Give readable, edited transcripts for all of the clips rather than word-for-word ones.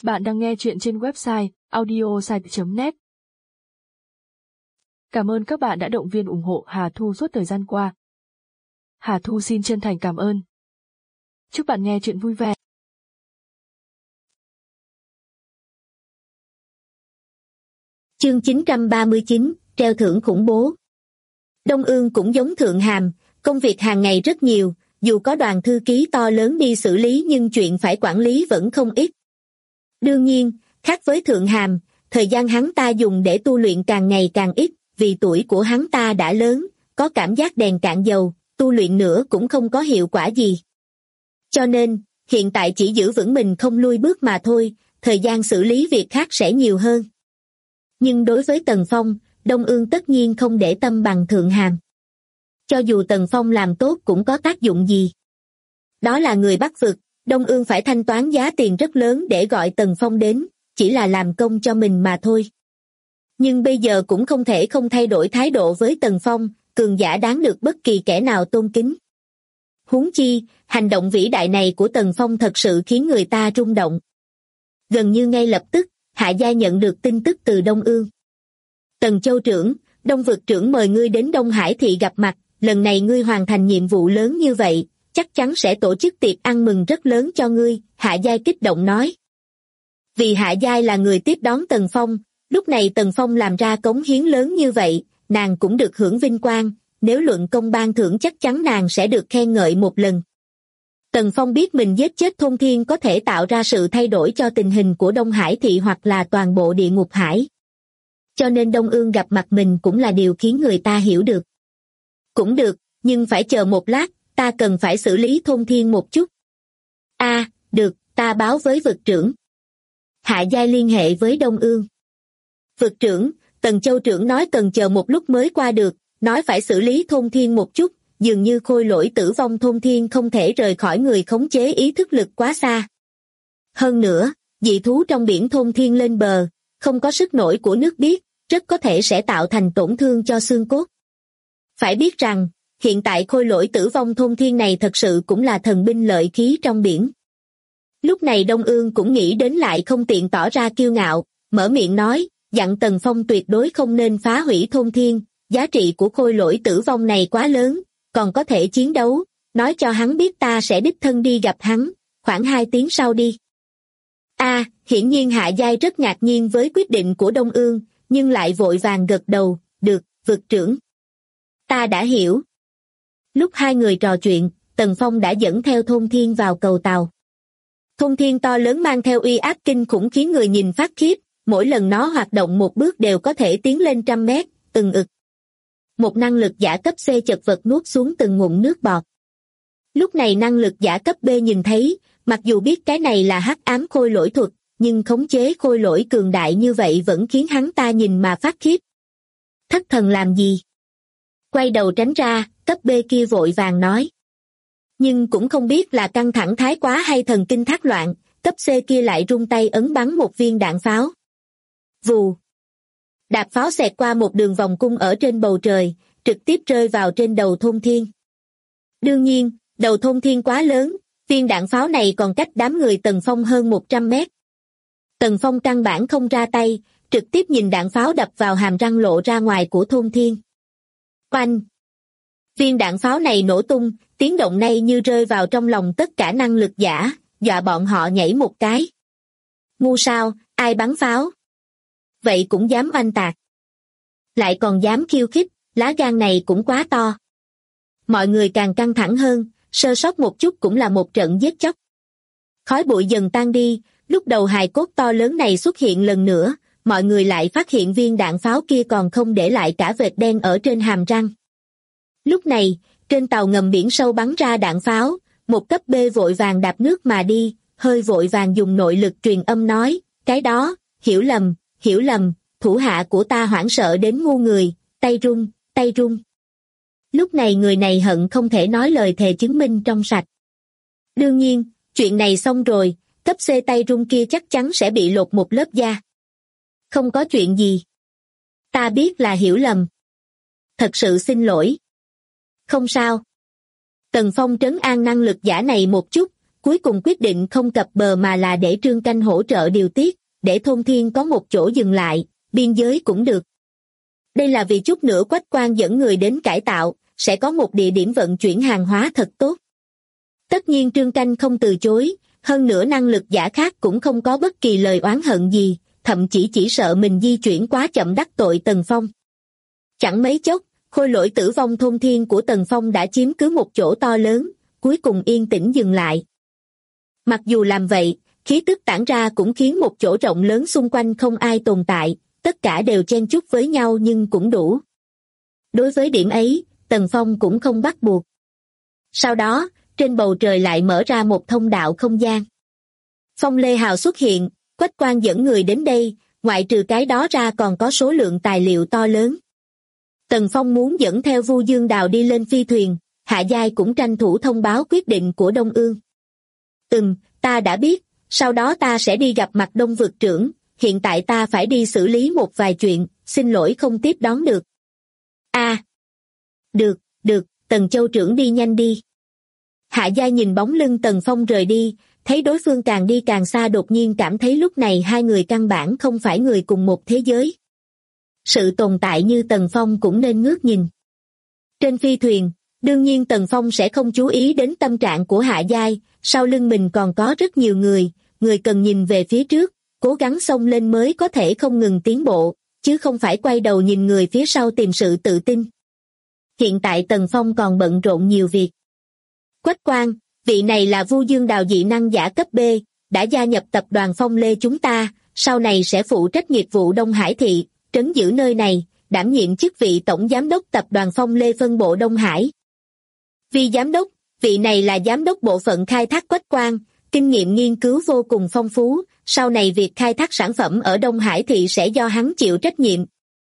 Bạn đang nghe chuyện trên website audiosite.net. Cảm ơn các bạn đã động viên ủng hộ Hà Thu suốt thời gian qua. Hà Thu xin chân thành cảm ơn. Chúc bạn nghe chuyện vui vẻ. Chương 939, treo thưởng khủng bố. Đông Ương cũng giống Thượng Hàm, công việc hàng ngày rất nhiều, dù có đoàn thư ký to lớn đi xử lý nhưng chuyện phải quản lý vẫn không ít. Đương nhiên, khác với Thượng Hàm, thời gian hắn ta dùng để tu luyện càng ngày càng ít, vì tuổi của hắn ta đã lớn, có cảm giác đèn cạn dầu, tu luyện nữa cũng không có hiệu quả gì. Cho nên, hiện tại chỉ giữ vững mình không lui bước mà thôi, thời gian xử lý việc khác sẽ nhiều hơn. Nhưng đối với Tần Phong, Đông Ương tất nhiên không để tâm bằng Thượng Hàm. Cho dù Tần Phong làm tốt cũng có tác dụng gì. Đó là người Bắc vực, Đông Ương phải thanh toán giá tiền rất lớn để gọi Tần Phong đến, chỉ là làm công cho mình mà thôi. Nhưng bây giờ cũng không thể không thay đổi thái độ với Tần Phong, cường giả đáng được bất kỳ kẻ nào tôn kính. Huống chi, hành động vĩ đại này của Tần Phong thật sự khiến người ta rung động. Gần như ngay lập tức, Hạ Gia nhận được tin tức từ Đông Ương. Tần Châu trưởng, Đông vực trưởng mời ngươi đến Đông Hải thị gặp mặt, lần này ngươi hoàn thành nhiệm vụ lớn như vậy, chắc chắn sẽ tổ chức tiệc ăn mừng rất lớn cho ngươi, Hạ Giai kích động nói. Vì Hạ Giai là người tiếp đón Tần Phong, lúc này Tần Phong làm ra cống hiến lớn như vậy, nàng cũng được hưởng vinh quang, nếu luận công ban thưởng chắc chắn nàng sẽ được khen ngợi một lần. Tần Phong biết mình giết chết Thôn Thiên có thể tạo ra sự thay đổi cho tình hình của Đông Hải thị hoặc là toàn bộ địa ngục hải. Cho nên Đông Ương gặp mặt mình cũng là điều khiến người ta hiểu được. Cũng được, nhưng phải chờ một lát, ta cần phải xử lý Thôn Thiên một chút. Được, ta báo với vực trưởng. Hạ Giai liên hệ với Đông Ương. Vực trưởng, Tần Châu trưởng nói cần chờ một lúc mới qua được, nói phải xử lý Thôn Thiên một chút, dường như khôi lỗi tử vong Thôn Thiên không thể rời khỏi người khống chế ý thức lực quá xa. Hơn nữa, dị thú trong biển Thôn Thiên lên bờ, không có sức nổi của nước biếc, rất có thể sẽ tạo thành tổn thương cho xương cốt. Phải biết rằng, hiện tại khôi lỗi tử vong Thôn Thiên này thật sự cũng là thần binh lợi khí trong biển. Lúc này Đông Ương cũng nghĩ đến lại không tiện tỏ ra kiêu ngạo, mở miệng nói, dặn Tần Phong tuyệt đối không nên phá hủy Thôn Thiên, giá trị của khôi lỗi tử vong này quá lớn, còn có thể chiến đấu, nói cho hắn biết ta sẽ đích thân đi gặp hắn, khoảng 2 tiếng sau đi. Hiển nhiên Hạ Giai rất ngạc nhiên với quyết định của Đông Ương, nhưng lại vội vàng gật đầu, được, vực trưởng. Ta đã hiểu. Lúc hai người trò chuyện, Tần Phong đã dẫn theo Thôn Thiên vào cầu tàu. Thôn Thiên to lớn mang theo uy áp kinh khủng khiến người nhìn phát khiếp, mỗi lần nó hoạt động một bước đều có thể tiến lên 100 mét, ực. Một năng lực giả cấp C chật vật nuốt xuống từng ngụm nước bọt. Lúc này năng lực giả cấp B nhìn thấy, mặc dù biết cái này là hắc ám khôi lỗi thuật, nhưng khống chế khôi lỗi cường đại như vậy vẫn khiến hắn ta nhìn mà phát khiếp. Thất thần làm gì? Quay đầu tránh ra, cấp B kia vội vàng nói. Nhưng cũng không biết là căng thẳng thái quá hay thần kinh thác loạn, cấp C kia lại rung tay ấn bắn một viên đạn pháo. Vù! Đạn pháo xẹt qua một đường vòng cung ở trên bầu trời, trực tiếp rơi vào trên đầu Thôn Thiên. Đương nhiên, đầu Thôn Thiên quá lớn, viên đạn pháo này còn cách đám người Tần Phong hơn 100 mét. Tần Phong căn bản không ra tay, trực tiếp nhìn đạn pháo đập vào hàm răng lộ ra ngoài của Thôn Thiên. Oanh! Viên đạn pháo này nổ tung, tiếng động này như rơi vào trong lòng tất cả năng lực giả, dọa bọn họ nhảy một cái. Ngu sao, ai bắn pháo? Vậy cũng dám oanh tạc. Lại còn dám khiêu khích, lá gan này cũng quá to. Mọi người càng căng thẳng hơn, sơ sót một chút cũng là một trận giết chóc. Khói bụi dần tan đi, lúc đầu hài cốt to lớn này xuất hiện lần nữa, mọi người lại phát hiện viên đạn pháo kia còn không để lại cả vệt đen ở trên hàm răng. Lúc này, trên tàu ngầm biển sâu bắn ra đạn pháo, một cấp B vội vàng đạp nước mà đi, hơi vội vàng dùng nội lực truyền âm nói, cái đó, hiểu lầm, thủ hạ của ta hoảng sợ đến ngu người, tay run. Lúc này người này hận không thể nói lời thề chứng minh trong sạch. Đương nhiên, chuyện này xong rồi, cấp C tay run kia chắc chắn sẽ bị lột một lớp da. Không có chuyện gì. Ta biết là hiểu lầm. Thật sự xin lỗi. Không sao. Tần Phong trấn an năng lực giả này một chút, cuối cùng quyết định không cập bờ mà là để Trương Canh hỗ trợ điều tiết, để Thôn Thiên có một chỗ dừng lại, biên giới cũng được. Đây là vì chút nữa Quách Quang dẫn người đến cải tạo, sẽ có một địa điểm vận chuyển hàng hóa thật tốt. Tất nhiên Trương Canh không từ chối, hơn nữa năng lực giả khác cũng không có bất kỳ lời oán hận gì, thậm chỉ sợ mình di chuyển quá chậm đắc tội Tần Phong. Chẳng mấy chốc, khôi lỗi tử vong Thôn Thiên của Tần Phong đã chiếm cứ một chỗ to lớn, cuối cùng yên tĩnh dừng lại. Mặc dù làm vậy, khí tức tản ra cũng khiến một chỗ rộng lớn xung quanh không ai tồn tại, tất cả đều chen chúc với nhau nhưng cũng đủ. Đối với điểm ấy, Tần Phong cũng không bắt buộc. Sau đó, trên bầu trời lại mở ra một thông đạo không gian. Phong Lê Hào xuất hiện, Quách Quang dẫn người đến đây, ngoại trừ cái đó ra còn có số lượng tài liệu to lớn. Tần Phong muốn dẫn theo Vu Dương Đào đi lên phi thuyền, Hạ Giai cũng tranh thủ thông báo quyết định của Đông Ương. Ta đã biết, sau đó ta sẽ đi gặp mặt Đông Vực trưởng, hiện tại ta phải đi xử lý một vài chuyện, xin lỗi không tiếp đón được. Được, Tần Châu trưởng đi nhanh đi. Hạ Giai nhìn bóng lưng Tần Phong rời đi, thấy đối phương càng đi càng xa đột nhiên cảm thấy lúc này hai người căn bản không phải người cùng một thế giới. Sự tồn tại như Tần Phong cũng nên ngước nhìn. Trên phi thuyền, đương nhiên Tần Phong sẽ không chú ý đến tâm trạng của Hạ Giai, sau lưng mình còn có rất nhiều người cần nhìn về phía trước, cố gắng xông lên mới có thể không ngừng tiến bộ, chứ không phải quay đầu nhìn người phía sau tìm sự tự tin. Hiện tại Tần Phong còn bận rộn nhiều việc. Quách Quang, vị này là Vu Dương Đào dị năng giả cấp B, đã gia nhập tập đoàn Phong Lê chúng ta, sau này sẽ phụ trách nghiệp vụ Đông Hải thị, trấn giữ nơi này, đảm nhiệm chức vị tổng giám đốc tập đoàn Phong Lê phân bộ Đông Hải. Vì giám đốc, vị này là giám đốc bộ phận khai thác Quách Quang, kinh nghiệm nghiên cứu vô cùng phong phú, sau này việc khai thác sản phẩm ở Đông Hải thị sẽ do hắn chịu trách nhiệm.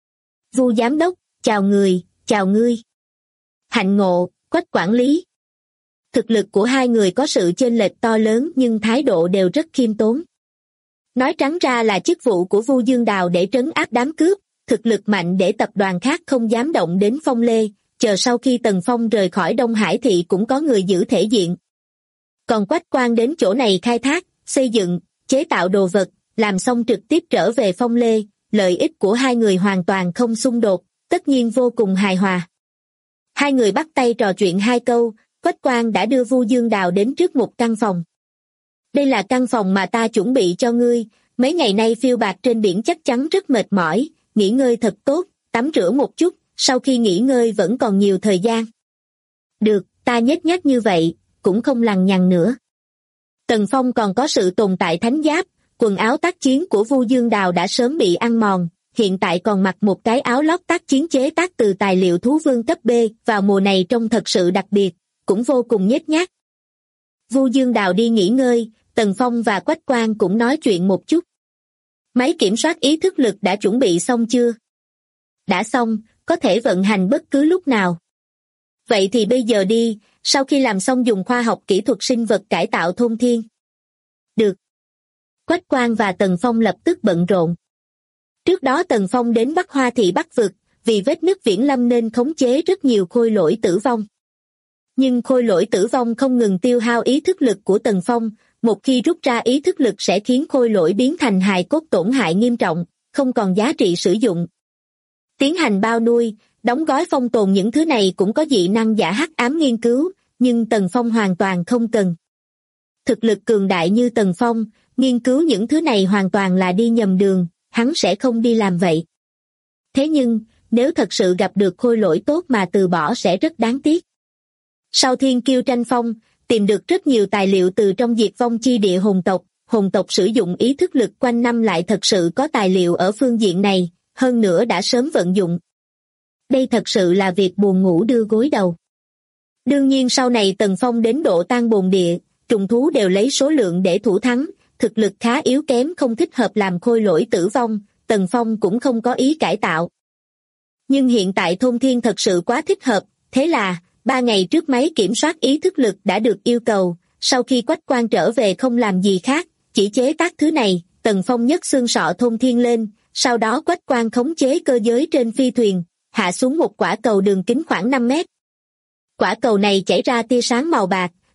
Vu giám đốc, chào ngươi. Hạnh ngộ, Quách quản lý. Thực lực của hai người có sự chênh lệch to lớn nhưng thái độ đều rất khiêm tốn. Nói trắng ra là chức vụ của Vu Dương Đào để trấn áp đám cướp, thực lực mạnh để tập đoàn khác không dám động đến Phong Lê, chờ sau khi Tần Phong rời khỏi Đông Hải thị cũng có người giữ thể diện. Còn Quách Quang đến chỗ này khai thác, xây dựng, chế tạo đồ vật, làm xong trực tiếp trở về Phong Lê, lợi ích của hai người hoàn toàn không xung đột, tất nhiên vô cùng hài hòa. Hai người bắt tay trò chuyện hai câu, Quách Quang đã đưa Vu Dương Đào đến trước một căn phòng. Đây là căn phòng mà ta chuẩn bị cho ngươi, mấy ngày nay phiêu bạt trên biển chắc chắn rất mệt mỏi, nghỉ ngơi thật tốt, tắm rửa một chút, sau khi nghỉ ngơi vẫn còn nhiều thời gian. Được, ta nhếch nhác như vậy, cũng không lằng nhằng nữa. Tần Phong còn có sự tồn tại thánh giáp, quần áo tác chiến của Vu Dương Đào đã sớm bị ăn mòn, hiện tại còn mặc một cái áo lót tác chiến chế tác từ tài liệu thú vương cấp B, vào mùa này trông thật sự đặc biệt, cũng vô cùng nhếch nhác. Vu Dương Đào đi nghỉ ngơi, Tần Phong và Quách Quang cũng nói chuyện một chút. Máy kiểm soát ý thức lực đã chuẩn bị xong chưa? Đã xong, có thể vận hành bất cứ lúc nào. Vậy thì bây giờ đi, sau khi làm xong dùng khoa học kỹ thuật sinh vật cải tạo Thôn Thiên. Được. Quách Quang và Tần Phong lập tức bận rộn. Trước đó Tần Phong đến Bắc Hoa thị Bắc vực, vì vết nứt viễn lâm nên khống chế rất nhiều khôi lỗi tử vong. Nhưng khôi lỗi tử vong không ngừng tiêu hao ý thức lực của Tần Phong, một khi rút ra ý thức lực sẽ khiến khôi lỗi biến thành hài cốt tổn hại nghiêm trọng, không còn giá trị sử dụng. Tiến hành bao nuôi, đóng gói phong tồn những thứ này cũng có dị năng giả hắc ám nghiên cứu, nhưng Tần Phong hoàn toàn không cần. Thực lực cường đại như Tần Phong, nghiên cứu những thứ này hoàn toàn là đi nhầm đường, hắn sẽ không đi làm vậy. Thế nhưng, nếu thật sự gặp được khôi lỗi tốt mà từ bỏ sẽ rất đáng tiếc. Sau Thiên Kiêu tranh phong, tìm được rất nhiều tài liệu từ trong diệt vong chi địa hồn tộc sử dụng ý thức lực quanh năm lại thật sự có tài liệu ở phương diện này, hơn nữa đã sớm vận dụng. Đây thật sự là việc buồn ngủ đưa gối đầu. Đương nhiên sau này Tần Phong đến độ tan bồn địa, trùng thú đều lấy số lượng để thủ thắng, thực lực khá yếu kém không thích hợp làm khôi lỗi tử vong, Tần Phong cũng không có ý cải tạo. Nhưng hiện tại Thôn Thiên thật sự quá thích hợp, thế là 3 ngày trước máy kiểm soát ý thức lực đã được yêu cầu, sau khi Quách Quang trở về không làm gì khác, chỉ chế tác thứ này, Tần Phong nhấc xương sọ Thôn Thiên lên, sau đó Quách Quang khống chế cơ giới trên phi thuyền, hạ xuống một quả cầu đường kính khoảng 5 mét. Quả cầu này chảy ra tia sáng màu bạc,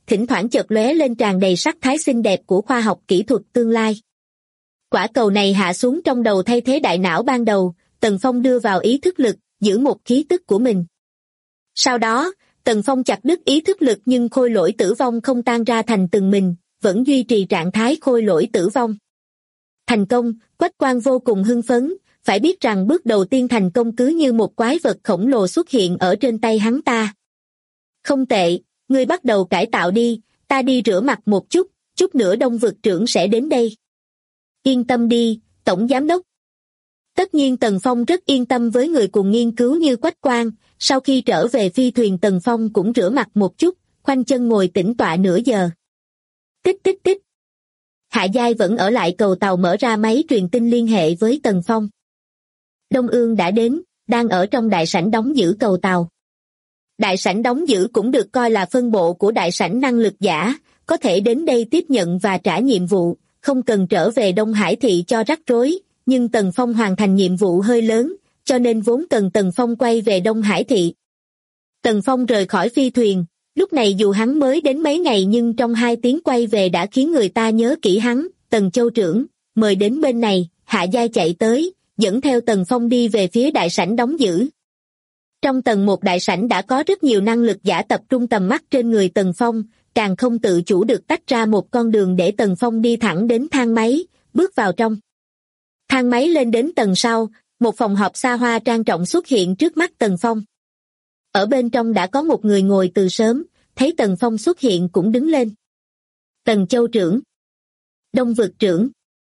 thỉnh thoảng chợt lóe lên tràn đầy sắc thái xinh đẹp của khoa học kỹ thuật tương lai. Quả cầu này hạ xuống trong đầu thay thế đại não ban đầu, Tần Phong đưa vào ý thức lực, giữ một khí tức của mình. Sau đó, Tần Phong chặt đứt ý thức lực nhưng khôi lỗi tử vong không tan ra thành từng mình, vẫn duy trì trạng thái khôi lỗi tử vong. Thành công, Quách Quang vô cùng hưng phấn, phải biết rằng bước đầu tiên thành công cứ như một quái vật khổng lồ xuất hiện ở trên tay hắn ta. Không tệ, ngươi bắt đầu cải tạo đi, ta đi rửa mặt một chút nữa Đông Vực trưởng sẽ đến đây. Yên tâm đi, Tổng Giám đốc. Tất nhiên Tần Phong rất yên tâm với người cùng nghiên cứu như Quách Quang, sau khi trở về phi thuyền Tần Phong cũng rửa mặt một chút, khoanh chân ngồi tĩnh tọa nửa giờ. Tích tích tích. Hạ Giai vẫn ở lại cầu tàu mở ra máy truyền tin liên hệ với Tần Phong. Đông Ương đã đến, đang ở trong đại sảnh đóng giữ cầu tàu. Đại sảnh đóng giữ cũng được coi là phân bộ của đại sảnh năng lực giả, có thể đến đây tiếp nhận và trả nhiệm vụ, không cần trở về Đông Hải thị cho rắc rối, nhưng Tần Phong hoàn thành nhiệm vụ hơi lớn, cho nên vốn cần Tần Phong quay về Đông Hải thị. Tần Phong rời khỏi phi thuyền, lúc này dù hắn mới đến mấy ngày nhưng trong 2 tiếng quay về đã khiến người ta nhớ kỹ hắn. Tần Châu trưởng, mời đến bên này. Hạ Giai chạy tới, dẫn theo Tần Phong đi về phía đại sảnh đóng giữ. Trong tầng 1 đại sảnh đã có rất nhiều năng lực giả tập trung tầm mắt trên người Tần Phong, càng không tự chủ được tách ra một con đường để Tần Phong đi thẳng đến thang máy, bước vào trong. Thang máy lên đến tầng sau, một phòng họp xa hoa trang trọng xuất hiện trước mắt Tần Phong. Ở bên trong đã có một người ngồi từ sớm, thấy Tần Phong xuất hiện cũng đứng lên. Tần Châu trưởng, Đông Vực trưởng.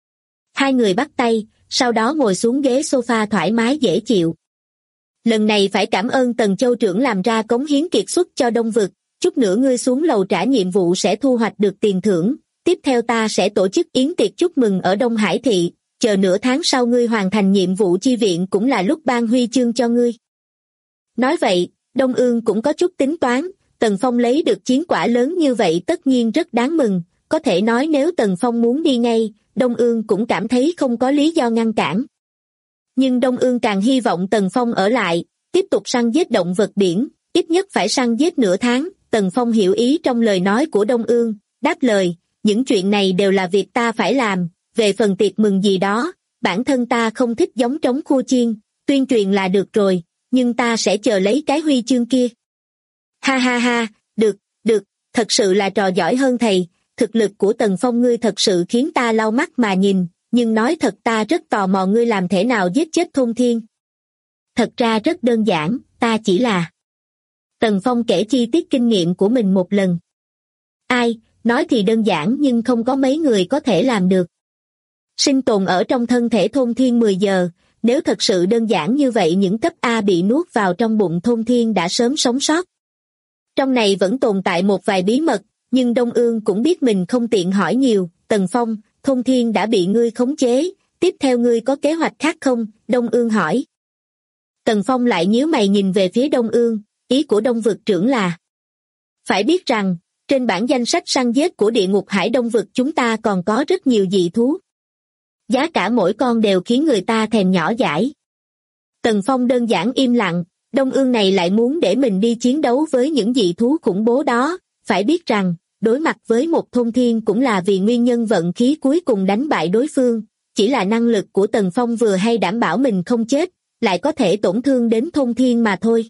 2 người bắt tay, sau đó ngồi xuống ghế sofa thoải mái dễ chịu. Lần này phải cảm ơn Tần Châu trưởng làm ra cống hiến kiệt xuất cho Đông Vực, chút nữa ngươi xuống lầu trả nhiệm vụ sẽ thu hoạch được tiền thưởng, tiếp theo ta sẽ tổ chức yến tiệc chúc mừng ở Đông Hải thị, chờ nửa tháng sau ngươi hoàn thành nhiệm vụ chi viện cũng là lúc ban huy chương cho ngươi. Nói vậy, Đông Ương cũng có chút tính toán, Tần Phong lấy được chiến quả lớn như vậy tất nhiên rất đáng mừng, có thể nói nếu Tần Phong muốn đi ngay, Đông Ương cũng cảm thấy không có lý do ngăn cản. Nhưng Đông Ương càng hy vọng Tần Phong ở lại, tiếp tục săn giết động vật biển, ít nhất phải săn giết nửa tháng. Tần Phong hiểu ý trong lời nói của Đông Ương, đáp lời, những chuyện này đều là việc ta phải làm, về phần tiệc mừng gì đó, bản thân ta không thích giống trống khua chiên, tuyên truyền là được rồi, nhưng ta sẽ chờ lấy cái huy chương kia. Ha ha ha, được, thật sự là trò giỏi hơn thầy, thực lực của Tần Phong ngươi thật sự khiến ta lau mắt mà nhìn, nhưng nói thật ta rất tò mò ngươi làm thế nào giết chết Thôn Thiên. Thật ra rất đơn giản, ta chỉ là... Tần Phong kể chi tiết kinh nghiệm của mình một lần. Ai, nói thì đơn giản nhưng không có mấy người có thể làm được. Sinh tồn ở trong thân thể Thôn Thiên 10 giờ, nếu thật sự đơn giản như vậy những cấp A bị nuốt vào trong bụng Thôn Thiên đã sớm sống sót. Trong này vẫn tồn tại một vài bí mật, nhưng Đông Ương cũng biết mình không tiện hỏi nhiều. Tần Phong, Thôn Thiên đã bị ngươi khống chế, tiếp theo ngươi có kế hoạch khác không? Đông Ương hỏi. Tần Phong lại nhíu mày nhìn về phía Đông Ương, ý của Đông Vực trưởng là. Phải biết rằng, trên bảng danh sách săn giết của địa ngục hải Đông Vực chúng ta còn có rất nhiều dị thú. Giá cả mỗi con đều khiến người ta thèm nhỏ dãi. Tần Phong đơn giản im lặng, Đông Ương này lại muốn để mình đi chiến đấu với những dị thú khủng bố đó, phải biết rằng, đối mặt với một Thôn Thiên cũng là vì nguyên nhân vận khí cuối cùng đánh bại đối phương, chỉ là năng lực của Tần Phong vừa hay đảm bảo mình không chết, lại có thể tổn thương đến Thôn Thiên mà thôi.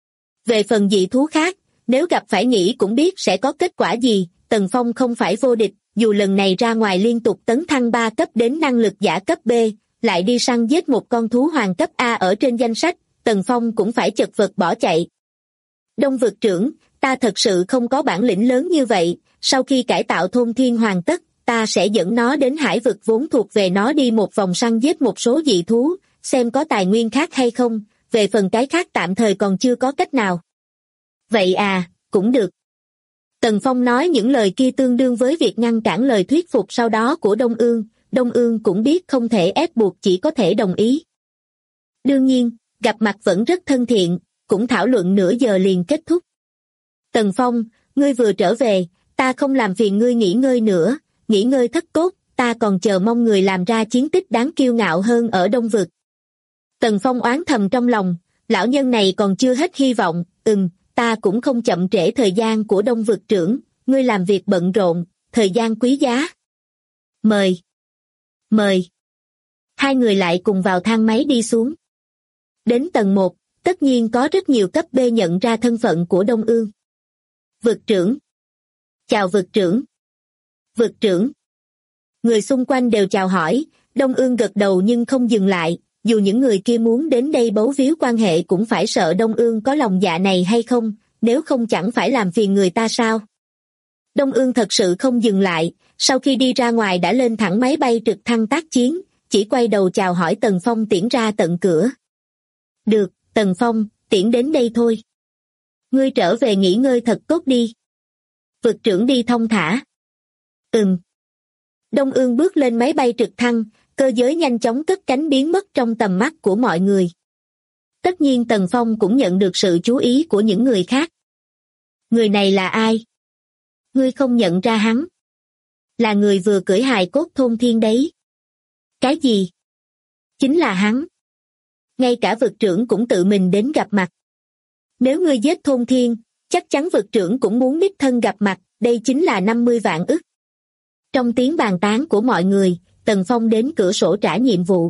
Về phần dị thú khác, nếu gặp phải nghĩ cũng biết sẽ có kết quả gì, Tần Phong không phải vô địch, dù lần này ra ngoài liên tục tấn thăng 3 cấp đến năng lực giả cấp B, lại đi săn giết một con thú hoàng cấp A ở trên danh sách, Tần Phong cũng phải chật vật bỏ chạy. Đông Vực trưởng, ta thật sự không có bản lĩnh lớn như vậy, sau khi cải tạo Thôn Thiên hoàn tất, ta sẽ dẫn nó đến hải vực vốn thuộc về nó đi một vòng săn giết một số dị thú, xem có tài nguyên khác hay không, về phần cái khác tạm thời còn chưa có cách nào. Vậy à, cũng được. Tần Phong nói những lời kia tương đương với việc ngăn cản lời thuyết phục sau đó của Đông Ương cũng biết không thể ép buộc chỉ có thể đồng ý. Đương nhiên, gặp mặt vẫn rất thân thiện, cũng thảo luận nửa giờ liền kết thúc. Tần Phong, ngươi vừa trở về, ta không làm phiền ngươi nghỉ ngơi nữa, nghỉ ngơi thất cốt, ta còn chờ mong người làm ra chiến tích đáng kiêu ngạo hơn ở Đông Vực. Tần Phong oán thầm trong lòng, lão nhân này còn chưa hết hy vọng, ta cũng không chậm trễ thời gian của Đông Vực trưởng, ngươi làm việc bận rộn, thời gian quý giá. Mời. Mời. Hai người lại cùng vào thang máy đi xuống. Đến tầng 1, tất nhiên có rất nhiều cấp B nhận ra thân phận của Đông Ương. Vực trưởng. Chào vực trưởng. Vực trưởng. Người xung quanh đều chào hỏi, Đông Ương gật đầu nhưng không dừng lại, dù những người kia muốn đến đây bấu víu quan hệ cũng phải sợ Đông Ương có lòng dạ này hay không, nếu không chẳng phải làm phiền người ta sao. Đông Ương thật sự không dừng lại, sau khi đi ra ngoài đã lên thẳng máy bay trực thăng tác chiến, chỉ quay đầu chào hỏi Tần Phong tiễn ra tận cửa. Được, Tần Phong, tiễn đến đây thôi. Ngươi trở về nghỉ ngơi thật tốt đi. Vực trưởng đi thong thả. Đông Ương bước lên máy bay trực thăng, cơ giới nhanh chóng cất cánh biến mất trong tầm mắt của mọi người. Tất nhiên Tần Phong cũng nhận được sự chú ý của những người khác. Người này là ai? Ngươi không nhận ra hắn? Là người vừa cưỡi hài cốt thôn thiên đấy. Cái gì? Chính là hắn. Ngay cả vực trưởng cũng tự mình đến gặp mặt. Nếu ngươi giết thôn thiên, chắc chắn vực trưởng cũng muốn đích thân gặp mặt, đây chính là 50 vạn ức. Trong tiếng bàn tán của mọi người, Tần Phong đến cửa sổ trả nhiệm vụ.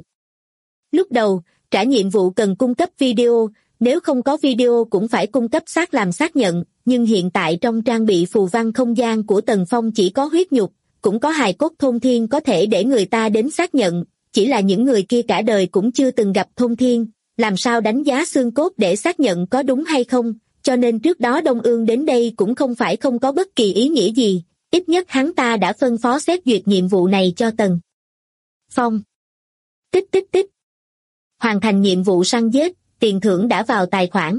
Lúc đầu, trả nhiệm vụ cần cung cấp video, nếu không có video cũng phải cung cấp xác làm xác nhận, nhưng hiện tại trong trang bị phù văn không gian của Tần Phong chỉ có huyết nhục, cũng có hài cốt thôn thiên có thể để người ta đến xác nhận, chỉ là những người kia cả đời cũng chưa từng gặp thôn thiên, làm sao đánh giá xương cốt để xác nhận có đúng hay không, cho nên trước đó Đông Ương đến đây cũng không phải không có bất kỳ ý nghĩa gì, ít nhất hắn ta đã phân phó xét duyệt nhiệm vụ này cho Tần Phong. Tích tích tích. Hoàn thành nhiệm vụ săn giết, tiền thưởng đã vào tài khoản.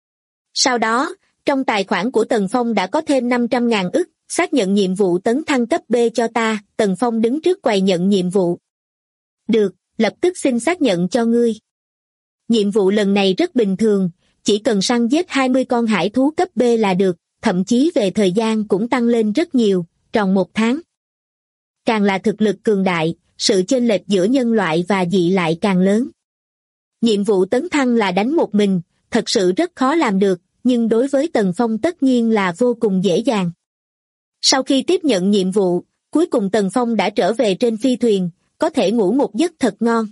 Sau đó, trong tài khoản của Tần Phong đã có thêm 500.000 ức, xác nhận nhiệm vụ tấn thăng cấp B cho ta, Tần Phong đứng trước quầy nhận nhiệm vụ. Được, lập tức xin xác nhận cho ngươi. Nhiệm vụ lần này rất bình thường, chỉ cần săn giết 20 con hải thú cấp B là được, thậm chí về thời gian cũng tăng lên rất nhiều, tròn 1 tháng. Càng là thực lực cường đại, sự chênh lệch giữa nhân loại và dị lại càng lớn. Nhiệm vụ tấn thăng là đánh một mình, thật sự rất khó làm được, nhưng đối với Tần Phong tất nhiên là vô cùng dễ dàng. Sau khi tiếp nhận nhiệm vụ, cuối cùng Tần Phong đã trở về trên phi thuyền, có thể ngủ một giấc thật ngon.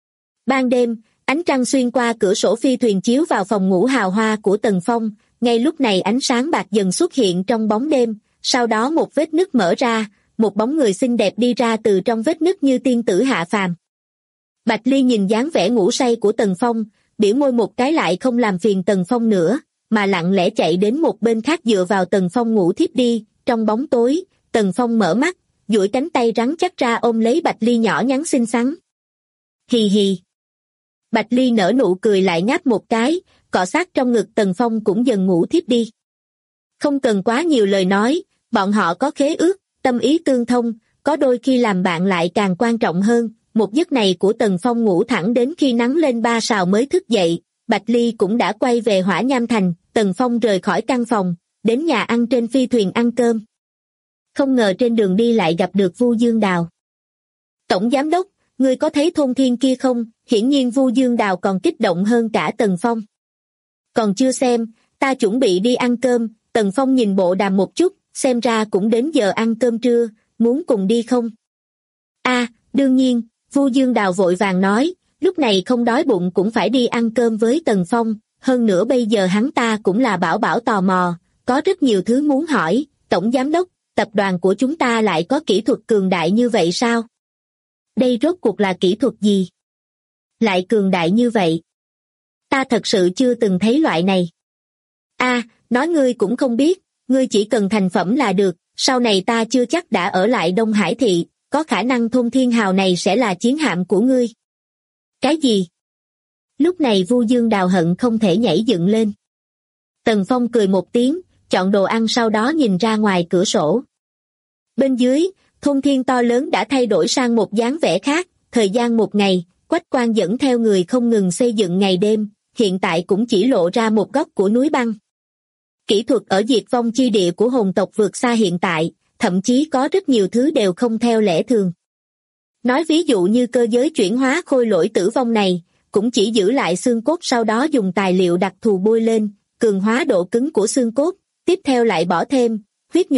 Ban đêm, ánh trăng xuyên qua cửa sổ phi thuyền chiếu vào phòng ngủ hào hoa của Tần Phong, ngay lúc này ánh sáng bạc dần xuất hiện trong bóng đêm, sau đó một vết nứt mở ra, một bóng người xinh đẹp đi ra từ trong vết nứt như tiên tử hạ phàm. Bạch Ly nhìn dáng vẻ ngủ say của Tần Phong, biểu môi một cái lại không làm phiền Tần Phong nữa, mà lặng lẽ chạy đến một bên khác dựa vào Tần Phong ngủ thiếp đi, trong bóng tối, Tần Phong mở mắt, duỗi cánh tay rắn chắc ra ôm lấy Bạch Ly nhỏ nhắn xinh xắn. Hì hì. Bạch Ly nở nụ cười lại ngáp một cái, cọ sát trong ngực Tần Phong cũng dần ngủ thiếp đi. Không cần quá nhiều lời nói, bọn họ có khế ước, tâm ý tương thông, có đôi khi làm bạn lại càng quan trọng hơn. Một giấc này của Tần Phong ngủ thẳng đến khi nắng lên 3 sào mới thức dậy, Bạch Ly cũng đã quay về Hỏa Nham Thành, Tần Phong rời khỏi căn phòng, đến nhà ăn trên phi thuyền ăn cơm. Không ngờ trên đường đi lại gặp được Vu Dương Đào. Tổng giám đốc, ngươi có thấy thôn thiên kia không? Hiển nhiên Vu Dương Đào còn kích động hơn cả Tần Phong. Còn chưa xem, ta chuẩn bị đi ăn cơm, Tần Phong nhìn bộ đàm một chút, xem ra cũng đến giờ ăn cơm trưa, muốn cùng đi không? Đương nhiên, Vu Dương Đào vội vàng nói, lúc này không đói bụng cũng phải đi ăn cơm với Tần Phong, hơn nữa bây giờ hắn ta cũng là bảo tò mò, có rất nhiều thứ muốn hỏi, tổng giám đốc, tập đoàn của chúng ta lại có kỹ thuật cường đại như vậy sao? Đây rốt cuộc là kỹ thuật gì? Lại cường đại như vậy? Ta thật sự chưa từng thấy loại này. Nói ngươi cũng không biết, ngươi chỉ cần thành phẩm là được, sau này ta chưa chắc đã ở lại Đông Hải Thị, có khả năng thôn thiên hào này sẽ là chiến hạm của ngươi. Cái gì? Lúc này Vu Dương Đào hận không thể nhảy dựng lên. Tần Phong cười một tiếng, chọn đồ ăn sau đó nhìn ra ngoài cửa sổ. Bên dưới, thôn thiên to lớn đã thay đổi sang một dáng vẻ khác, thời gian một ngày, Quách Quan dẫn theo người không ngừng xây dựng ngày đêm, hiện tại cũng chỉ lộ ra một góc của núi băng. Kỹ thuật ở diệt vong chi địa của hồn tộc vượt xa hiện tại, thậm chí có rất nhiều thứ đều không theo lẽ thường. Nói ví dụ như cơ giới chuyển hóa khôi lỗi tử vong này, cũng chỉ giữ lại xương cốt sau đó dùng tài liệu đặc thù bôi lên, cường hóa độ cứng của xương cốt, tiếp theo lại bỏ thêm huyết nhục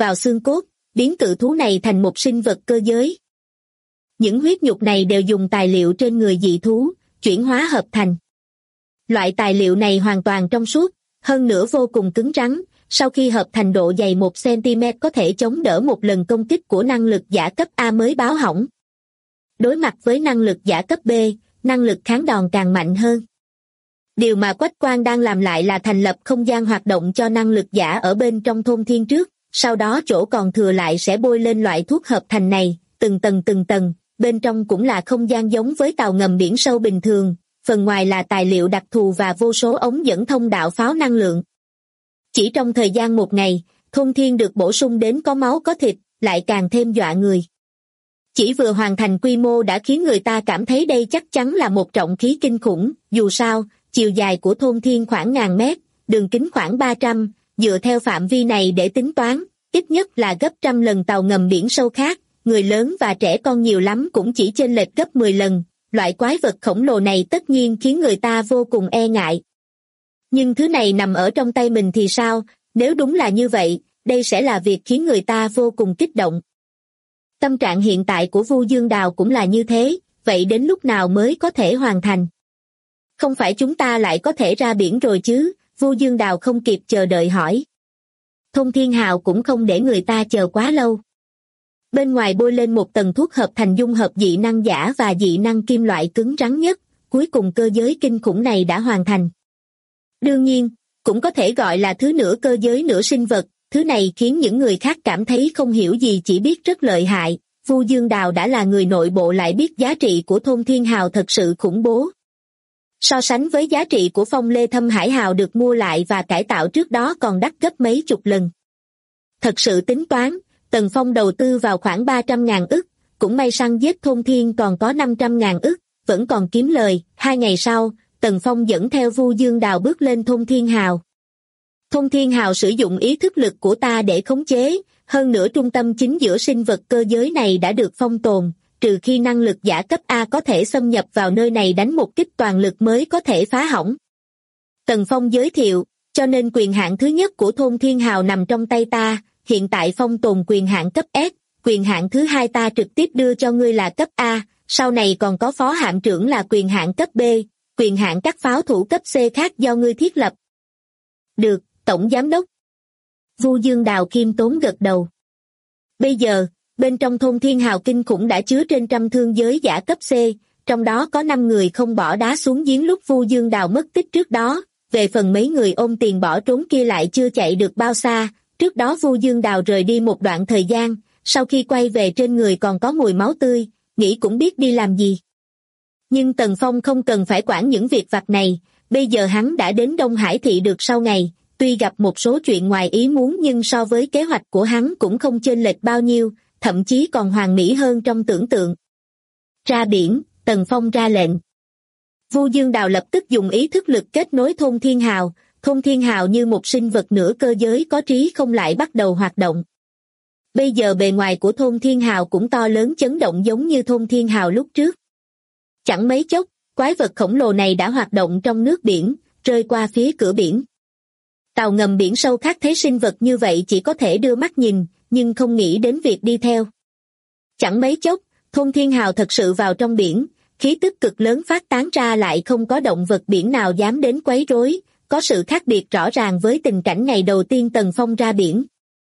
vào xương cốt, biến cự thú này thành một sinh vật cơ giới. Những huyết nhục này đều dùng tài liệu trên người dị thú, chuyển hóa hợp thành. Loại tài liệu này hoàn toàn trong suốt, hơn nữa vô cùng cứng rắn, sau khi hợp thành độ dày 1 cm có thể chống đỡ một lần công kích của năng lực giả cấp A mới báo hỏng. Đối mặt với năng lực giả cấp B, năng lực kháng đòn càng mạnh hơn. Điều mà Quách Quang đang làm lại là thành lập không gian hoạt động cho năng lực giả ở bên trong thôn thiên trước, sau đó chỗ còn thừa lại sẽ bôi lên loại thuốc hợp thành này, từng tầng, bên trong cũng là không gian giống với tàu ngầm biển sâu bình thường, phần ngoài là tài liệu đặc thù và vô số ống dẫn thông đạo pháo năng lượng. Chỉ trong thời gian 1 ngày, thôn thiên được bổ sung đến có máu có thịt, lại càng thêm dọa người. Chỉ vừa hoàn thành quy mô đã khiến người ta cảm thấy đây chắc chắn là một trọng khí kinh khủng, dù sao, chiều dài của thôn thiên khoảng 1000 mét, đường kính khoảng 300, dựa theo phạm vi này để tính toán, ít nhất là gấp 100 lần tàu ngầm biển sâu khác, người lớn và trẻ con nhiều lắm cũng chỉ chênh lệch gấp 10 lần, loại quái vật khổng lồ này tất nhiên khiến người ta vô cùng e ngại. Nhưng thứ này nằm ở trong tay mình thì sao, nếu đúng là như vậy, đây sẽ là việc khiến người ta vô cùng kích động. Tâm trạng hiện tại của Vu Dương Đào cũng là như thế, vậy đến lúc nào mới có thể hoàn thành? Không phải chúng ta lại có thể ra biển rồi chứ? Vu Dương Đào không kịp chờ đợi hỏi. Thôn Thiên Hào cũng không để người ta chờ quá lâu. Bên ngoài bôi lên một tầng thuốc hợp thành dung hợp dị năng giả và dị năng kim loại cứng rắn nhất, cuối cùng cơ giới kinh khủng này đã hoàn thành. Đương nhiên, cũng có thể gọi là thứ nửa cơ giới nửa sinh vật, thứ này khiến những người khác cảm thấy không hiểu gì chỉ biết rất lợi hại. Vu Dương Đào đã là người nội bộ lại biết giá trị của Thôn Thiên Hào thật sự khủng bố. So sánh với giá trị của Phong Lê Thâm Hải Hào được mua lại và cải tạo trước đó còn đắt gấp mấy chục lần. Thật sự tính toán, Tần Phong đầu tư vào khoảng 300.000 ức, cũng may săn giết Thôn Thiên còn có 500.000 ức, vẫn còn kiếm lời. 2 ngày sau, Tần Phong dẫn theo Vu Dương Đào bước lên Thôn Thiên Hào. Thôn Thiên Hào sử dụng ý thức lực của ta để khống chế, hơn nữa trung tâm chính giữa sinh vật cơ giới này đã được phong tồn, trừ khi năng lực giả cấp A có thể xâm nhập vào nơi này đánh một kích toàn lực mới có thể phá hỏng. Tần Phong giới thiệu, cho nên quyền hạn thứ nhất của Thôn Thiên Hào nằm trong tay ta, hiện tại phong tồn quyền hạn cấp S, quyền hạn thứ hai ta trực tiếp đưa cho ngươi là cấp A, sau này còn có phó hạm trưởng là quyền hạn cấp B, quyền hạn các pháo thủ cấp C khác do ngươi thiết lập. Được, Tổng Giám đốc. Vu Dương Đào khiêm tốn gật đầu. Bây giờ, bên trong Thôn Thiên Hào kinh khủng đã chứa trên 100 thương giới giả cấp C, trong đó có 5 người không bỏ đá xuống giếng lúc Vu Dương Đào mất tích trước đó, về phần mấy người ôm tiền bỏ trốn kia lại chưa chạy được bao xa, trước đó Vu Dương Đào rời đi một đoạn thời gian, sau khi quay về trên người còn có mùi máu tươi, nghĩ cũng biết đi làm gì. Nhưng Tần Phong không cần phải quản những việc vặt này, bây giờ hắn đã đến Đông Hải Thị được sau ngày, tuy gặp một số chuyện ngoài ý muốn nhưng so với kế hoạch của hắn cũng không chênh lệch bao nhiêu, thậm chí còn hoàn mỹ hơn trong tưởng tượng. Ra biển, Tần Phong ra lệnh. Vu Dương Đào lập tức dùng ý thức lực kết nối Thôn Thiên Hào, Thôn Thiên Hào như một sinh vật nửa cơ giới có trí không lại bắt đầu hoạt động. Bây giờ bề ngoài của Thôn Thiên Hào cũng to lớn chấn động giống như Thôn Thiên Hào lúc trước. Chẳng mấy chốc, quái vật khổng lồ này đã hoạt động trong nước biển, rơi qua phía cửa biển. Tàu ngầm biển sâu khác thấy sinh vật như vậy chỉ có thể đưa mắt nhìn, nhưng không nghĩ đến việc đi theo. Chẳng mấy chốc, Thôn Thiên Hào thật sự vào trong biển, khí tức cực lớn phát tán ra lại không có động vật biển nào dám đến quấy rối, có sự khác biệt rõ ràng với tình cảnh ngày đầu tiên Tần Phong ra biển.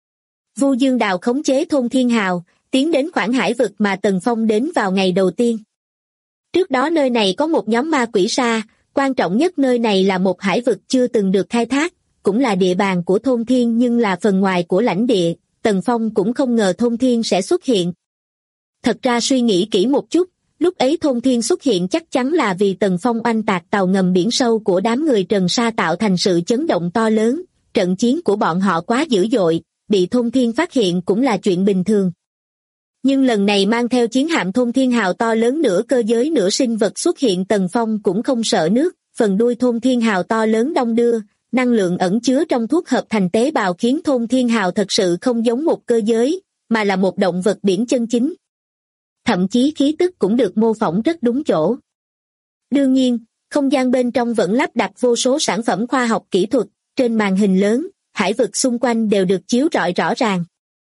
Vu Dương Đào khống chế Thôn Thiên Hào, tiến đến khoảng hải vực mà Tần Phong đến vào ngày đầu tiên. Trước đó nơi này có một nhóm ma quỷ sa, quan trọng nhất nơi này là một hải vực chưa từng được khai thác, cũng là địa bàn của Thôn Thiên nhưng là phần ngoài của lãnh địa, Tần Phong cũng không ngờ Thôn Thiên sẽ xuất hiện. Thật ra suy nghĩ kỹ một chút, lúc ấy Thôn Thiên xuất hiện chắc chắn là vì Tần Phong oanh tạc tàu ngầm biển sâu của đám người Trần Sa tạo thành sự chấn động to lớn, trận chiến của bọn họ quá dữ dội, bị Thôn Thiên phát hiện cũng là chuyện bình thường. Nhưng lần này mang theo chiến hạm Thôn Thiên Hào to lớn nửa cơ giới nửa sinh vật xuất hiện Tần Phong cũng không sợ nước, phần đuôi Thôn Thiên Hào to lớn đong đưa, năng lượng ẩn chứa trong thuốc hợp thành tế bào khiến Thôn Thiên Hào thật sự không giống một cơ giới, mà là một động vật biển chân chính. Thậm chí khí tức cũng được mô phỏng rất đúng chỗ. Đương nhiên, không gian bên trong vẫn lắp đặt vô số sản phẩm khoa học kỹ thuật, trên màn hình lớn, hải vực xung quanh đều được chiếu rọi rõ ràng.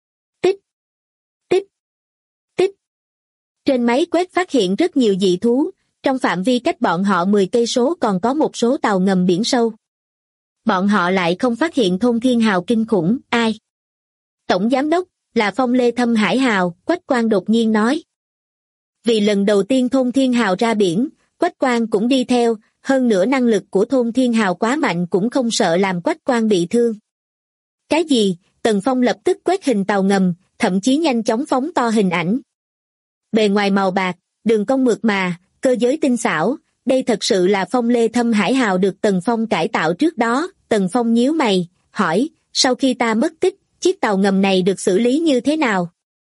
Trên máy quét phát hiện rất nhiều dị thú, trong phạm vi cách bọn họ 10 cây số còn có một số tàu ngầm biển sâu. Bọn họ lại không phát hiện thôn Thiên Hào kinh khủng. Ai? Tổng giám đốc, là Phong Lê Thâm Hải Hào, Quách Quang đột nhiên nói. Vì lần đầu tiên thôn Thiên Hào ra biển, Quách Quang cũng đi theo, hơn nữa năng lực của thôn Thiên Hào quá mạnh cũng không sợ làm Quách Quang bị thương. Cái gì? Tần Phong lập tức quét hình tàu ngầm, thậm chí nhanh chóng phóng to hình ảnh. Bề ngoài màu bạc, đường cong mượt mà, cơ giới tinh xảo, đây thật sự là Phong Lê Thâm Hải Hào được Tần Phong cải tạo trước đó. Tần Phong nhíu mày, hỏi, sau khi ta mất tích, chiếc tàu ngầm này được xử lý như thế nào?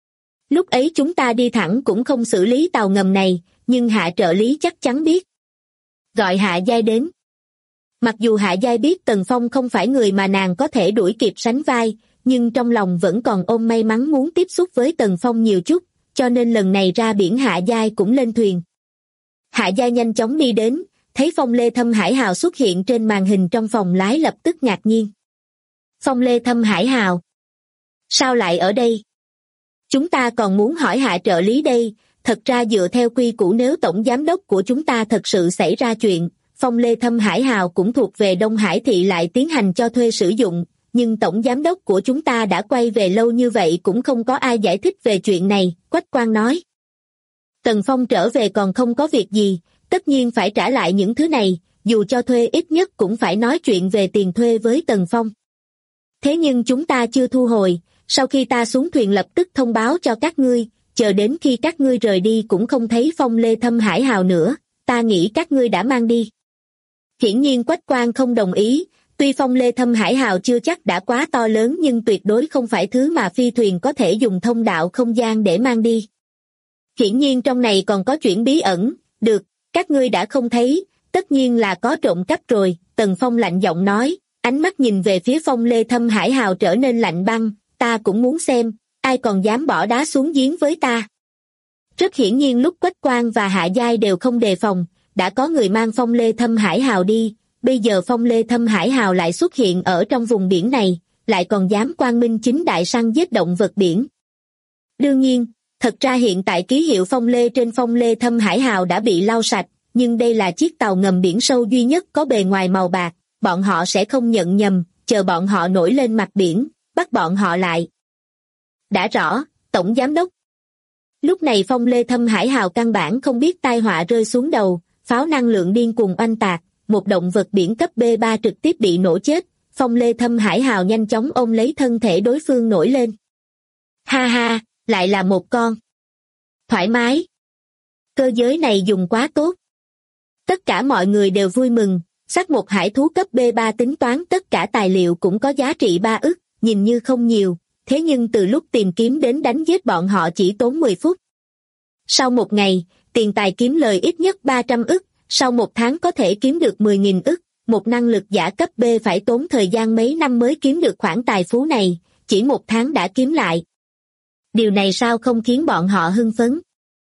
Lúc ấy chúng ta đi thẳng cũng không xử lý tàu ngầm này, nhưng Hạ trợ lý chắc chắn biết. Gọi Hạ Giai đến. Mặc dù Hạ Giai biết Tần Phong không phải người mà nàng có thể đuổi kịp sánh vai, nhưng trong lòng vẫn còn ôm may mắn muốn tiếp xúc với Tần Phong nhiều chút, cho nên lần này ra biển Hạ Giai cũng lên thuyền. Hạ Giai nhanh chóng đi đến, thấy Phong Lê Thâm Hải Hào xuất hiện trên màn hình trong phòng lái lập tức ngạc nhiên. Phong Lê Thâm Hải Hào? Sao lại ở đây? Chúng ta còn muốn hỏi Hạ trợ lý đây, thật ra dựa theo quy củ nếu tổng giám đốc của chúng ta thật sự xảy ra chuyện, Phong Lê Thâm Hải Hào cũng thuộc về Đông Hải thị lại tiến hành cho thuê sử dụng, nhưng tổng giám đốc của chúng ta đã quay về lâu như vậy cũng không có ai giải thích về chuyện này, Quách Quang nói. Tần Phong trở về còn không có việc gì, tất nhiên phải trả lại những thứ này, dù cho thuê ít nhất cũng phải nói chuyện về tiền thuê với Tần Phong. Thế nhưng chúng ta chưa thu hồi, sau khi ta xuống thuyền lập tức thông báo cho các ngươi, chờ đến khi các ngươi rời đi cũng không thấy Phong Lê Thâm Hải Hào nữa, ta nghĩ các ngươi đã mang đi. Hiển nhiên Quách Quang không đồng ý, tuy Phong Lê Thâm Hải Hào chưa chắc đã quá to lớn nhưng tuyệt đối không phải thứ mà phi thuyền có thể dùng thông đạo không gian để mang đi. Hiển nhiên trong này còn có chuyện bí ẩn, được, các ngươi đã không thấy, tất nhiên là có trộm cắp rồi, Tần Phong lạnh giọng nói, ánh mắt nhìn về phía Phong Lê Thâm Hải Hào trở nên lạnh băng, ta cũng muốn xem, ai còn dám bỏ đá xuống giếng với ta. Rất hiển nhiên lúc Quách Quang và Hạ Giai đều không đề phòng, đã có người mang Phong Lê Thâm Hải Hào đi, bây giờ Phong Lê Thâm Hải Hào lại xuất hiện ở trong vùng biển này, lại còn dám quang minh chính đại săn giết động vật biển. Đương nhiên, thật ra hiện tại ký hiệu Phong Lê trên Phong Lê Thâm Hải Hào đã bị lau sạch, nhưng đây là chiếc tàu ngầm biển sâu duy nhất có bề ngoài màu bạc, bọn họ sẽ không nhận nhầm, chờ bọn họ nổi lên mặt biển, bắt bọn họ lại. Đã rõ, Tổng Giám đốc. Lúc này Phong Lê Thâm Hải Hào căn bản không biết tai họa rơi xuống đầu, pháo năng lượng điên cuồng oanh tạc, một động vật biển cấp B3 trực tiếp bị nổ chết, Phong Lê Thâm Hải Hào nhanh chóng ôm lấy thân thể đối phương nổi lên. Ha ha, lại là một con. Thoải mái. Cơ giới này dùng quá tốt. Tất cả mọi người đều vui mừng, xác một hải thú cấp B3 tính toán tất cả tài liệu cũng có giá trị 3 ức, nhìn như không nhiều, thế nhưng từ lúc tìm kiếm đến đánh giết bọn họ chỉ tốn 10 phút. Sau một ngày, tiền tài kiếm lời ít nhất 300 ức, sau một tháng có thể kiếm được 10.000 ức, một năng lực giả cấp B phải tốn thời gian mấy năm mới kiếm được khoản tài phú này, chỉ một tháng đã kiếm lại. Điều này sao không khiến bọn họ hưng phấn?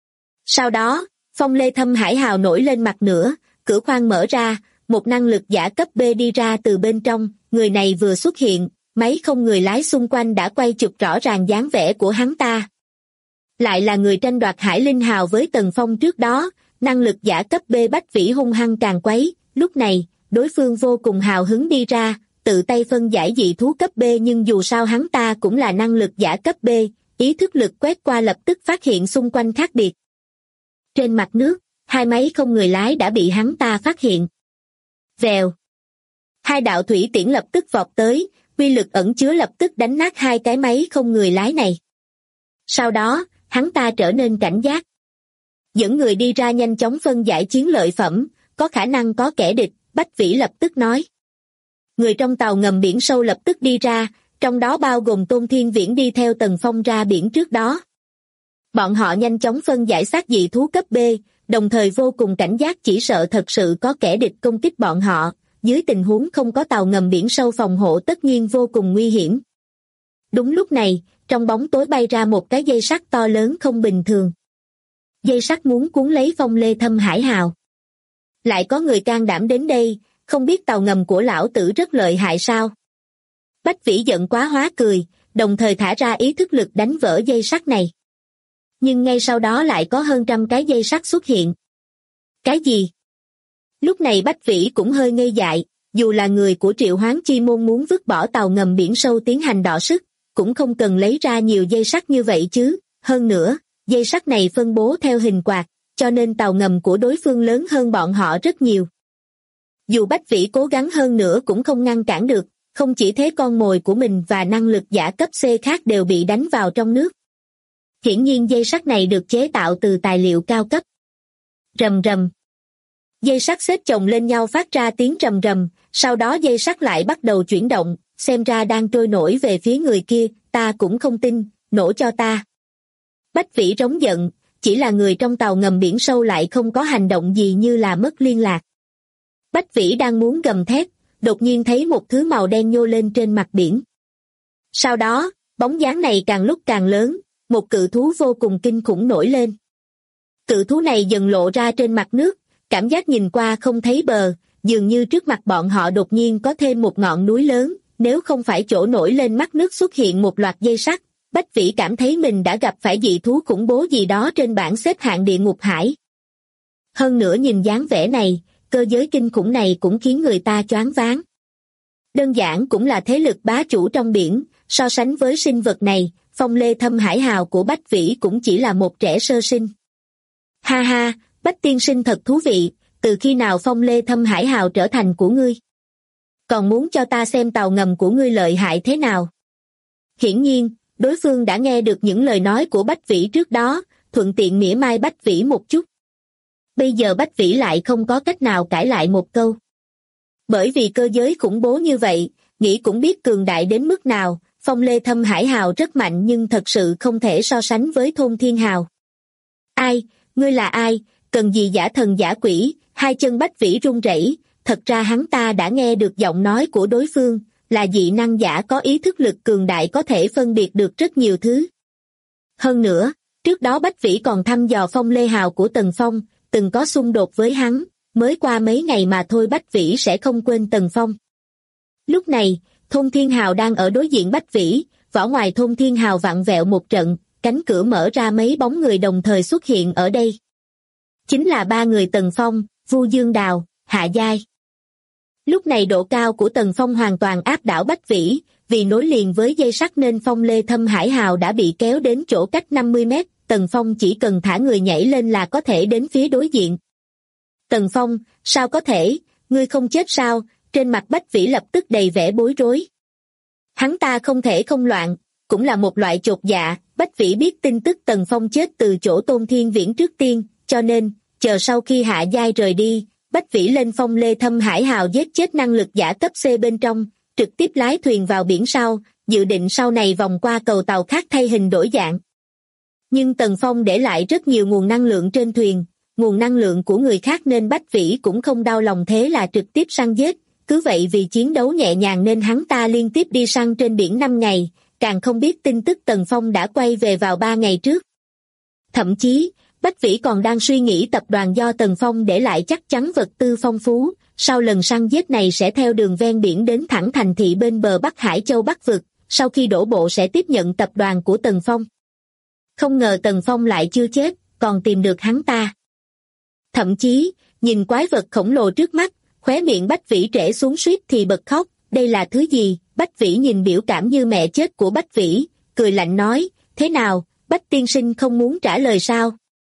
Sau đó, Phong Lê Thâm Hải Hào nổi lên mặt nữa, cửa khoang mở ra, một năng lực giả cấp B đi ra từ bên trong, người này vừa xuất hiện, máy không người lái xung quanh đã quay chụp rõ ràng dáng vẻ của hắn ta. Lại là người tranh đoạt Hải Linh Hào với Tần Phong trước đó, năng lực giả cấp B Bách Vĩ hung hăng càng quấy, lúc này, đối phương vô cùng hào hứng đi ra, tự tay phân giải dị thú cấp B nhưng dù sao hắn ta cũng là năng lực giả cấp B, ý thức lực quét qua lập tức phát hiện xung quanh khác biệt. Trên mặt nước, hai máy không người lái đã bị hắn ta phát hiện. Vèo. Hai đạo thủy tiễn lập tức vọt tới, uy lực ẩn chứa lập tức đánh nát hai cái máy không người lái này. Sau đó, hắn ta trở nên cảnh giác. Dẫn người đi ra nhanh chóng phân giải chiến lợi phẩm, có khả năng có kẻ địch, Bách Vĩ lập tức nói. Người trong tàu ngầm biển sâu lập tức đi ra, trong đó bao gồm Tôn Thiên Viễn đi theo Tần Phong ra biển trước đó. Bọn họ nhanh chóng phân giải xác dị thú cấp B, đồng thời vô cùng cảnh giác chỉ sợ thật sự có kẻ địch công kích bọn họ, dưới tình huống không có tàu ngầm biển sâu phòng hộ tất nhiên vô cùng nguy hiểm. Đúng lúc này, trong bóng tối bay ra một cái dây sắt to lớn không bình thường. Dây sắt muốn cuốn lấy Phong Lê Thâm Hải Hào. Lại có người can đảm đến đây, không biết tàu ngầm của lão tử rất lợi hại sao? Bách Vĩ giận quá hóa cười, đồng thời thả ra ý thức lực đánh vỡ dây sắt này. Nhưng ngay sau đó lại có hơn 100 cái dây sắt xuất hiện. Cái gì? Lúc này Bách Vĩ cũng hơi ngây dại, dù là người của Triệu Hoán Chi Môn muốn vứt bỏ tàu ngầm biển sâu tiến hành đọ sức, cũng không cần lấy ra nhiều dây sắt như vậy chứ. Hơn nữa, dây sắt này phân bố theo hình quạt, cho nên tàu ngầm của đối phương lớn hơn bọn họ rất nhiều. Dù Bách Vĩ cố gắng hơn nữa cũng không ngăn cản được, không chỉ thế con mồi của mình và năng lực giả cấp C khác đều bị đánh vào trong nước. Hiển nhiên dây sắt này được chế tạo từ tài liệu cao cấp. Rầm rầm. Dây sắt xếp chồng lên nhau phát ra tiếng rầm rầm, sau đó dây sắt lại bắt đầu chuyển động, xem ra đang trôi nổi về phía người kia, ta cũng không tin, nổ cho ta. Bách Vĩ rống giận, chỉ là người trong tàu ngầm biển sâu lại không có hành động gì như là mất liên lạc. Bách Vĩ đang muốn gầm thét, đột nhiên thấy một thứ màu đen nhô lên trên mặt biển. Sau đó, bóng dáng này càng lúc càng lớn, một cự thú vô cùng kinh khủng nổi lên. Cự thú này dần lộ ra trên mặt nước, cảm giác nhìn qua không thấy bờ, dường như trước mặt bọn họ đột nhiên có thêm một ngọn núi lớn, nếu không phải chỗ nổi lên mắt nước xuất hiện một loạt dây sắt, Bách Vĩ cảm thấy mình đã gặp phải dị thú khủng bố gì đó trên bảng xếp hạng địa ngục hải. Hơn nữa nhìn dáng vẻ này, cơ giới kinh khủng này cũng khiến người ta choáng váng. Đơn giản cũng là thế lực bá chủ trong biển, so sánh với sinh vật này, Phong Lê Thâm Hải Hào của Bách Vĩ cũng chỉ là một trẻ sơ sinh. Ha ha, Bách tiên sinh thật thú vị, từ khi nào Phong Lê Thâm Hải Hào trở thành của ngươi? Còn muốn cho ta xem tàu ngầm của ngươi lợi hại thế nào? Hiển nhiên, đối phương đã nghe được những lời nói của Bách Vĩ trước đó, thuận tiện mỉa mai Bách Vĩ một chút. Bây giờ Bách Vĩ lại không có cách nào cãi lại một câu. Bởi vì cơ giới khủng bố như vậy, nghĩ cũng biết cường đại đến mức nào, Phong Lê Thâm Hải Hào rất mạnh nhưng thật sự không thể so sánh với Thôn Thiên Hào. Ai, ngươi là ai, cần gì giả thần giả quỷ, hai chân Bách Vĩ run rẩy, thật ra hắn ta đã nghe được giọng nói của đối phương, là dị năng giả có ý thức lực cường đại có thể phân biệt được rất nhiều thứ. Hơn nữa, trước đó Bách Vĩ còn thăm dò Phong Lê Hào của Tần Phong, từng có xung đột với hắn, mới qua mấy ngày mà thôi Bách Vĩ sẽ không quên Tần Phong. Lúc này, Thôn Thiên Hào đang ở đối diện Bách Vĩ, vỏ ngoài Thôn Thiên Hào vặn vẹo một trận, cánh cửa mở ra mấy bóng người đồng thời xuất hiện ở đây. Chính là ba người Tần Phong, Vu Dương Đào, Hạ Giai. Lúc này độ cao của Tần Phong hoàn toàn áp đảo Bách Vĩ, vì nối liền với dây sắt nên Phong Lê Thâm Hải Hào đã bị kéo đến chỗ cách 50 mét, Tần Phong chỉ cần thả người nhảy lên là có thể đến phía đối diện. Tần Phong, sao có thể, ngươi không chết sao? Trên mặt Bách Vĩ lập tức đầy vẻ bối rối. Hắn ta không thể không loạn, cũng là một loại chột dạ, Bách Vĩ biết tin tức Tần Phong chết từ chỗ Tôn Thiên Viễn trước tiên, cho nên, chờ sau khi Hạ Giai rời đi, Bách Vĩ lên Phong Lê Thâm Hải Hào giết chết năng lực giả cấp C bên trong, trực tiếp lái thuyền vào biển sau, dự định sau này vòng qua cầu tàu khác thay hình đổi dạng. Nhưng Tần Phong để lại rất nhiều nguồn năng lượng trên thuyền, nguồn năng lượng của người khác nên Bách Vĩ cũng không đau lòng thế là trực tiếp săn giết, cứ vậy vì chiến đấu nhẹ nhàng nên hắn ta liên tiếp đi săn trên biển 5 ngày, càng không biết tin tức Tần Phong đã quay về vào 3 ngày trước. Thậm chí, Bách Vĩ còn đang suy nghĩ tập đoàn do Tần Phong để lại chắc chắn vật tư phong phú, sau lần săn giết này sẽ theo đường ven biển đến thẳng thành thị bên bờ Bắc Hải Châu Bắc Vực, sau khi đổ bộ sẽ tiếp nhận tập đoàn của Tần Phong. Không ngờ Tần Phong lại chưa chết, còn tìm được hắn ta. Thậm chí, nhìn quái vật khổng lồ trước mắt, khóe miệng Bách Vĩ trễ xuống suýt thì bật khóc, đây là thứ gì? Bách Vĩ nhìn biểu cảm như mẹ chết của Bách Vĩ, cười lạnh nói, thế nào, Bách tiên sinh không muốn trả lời sao?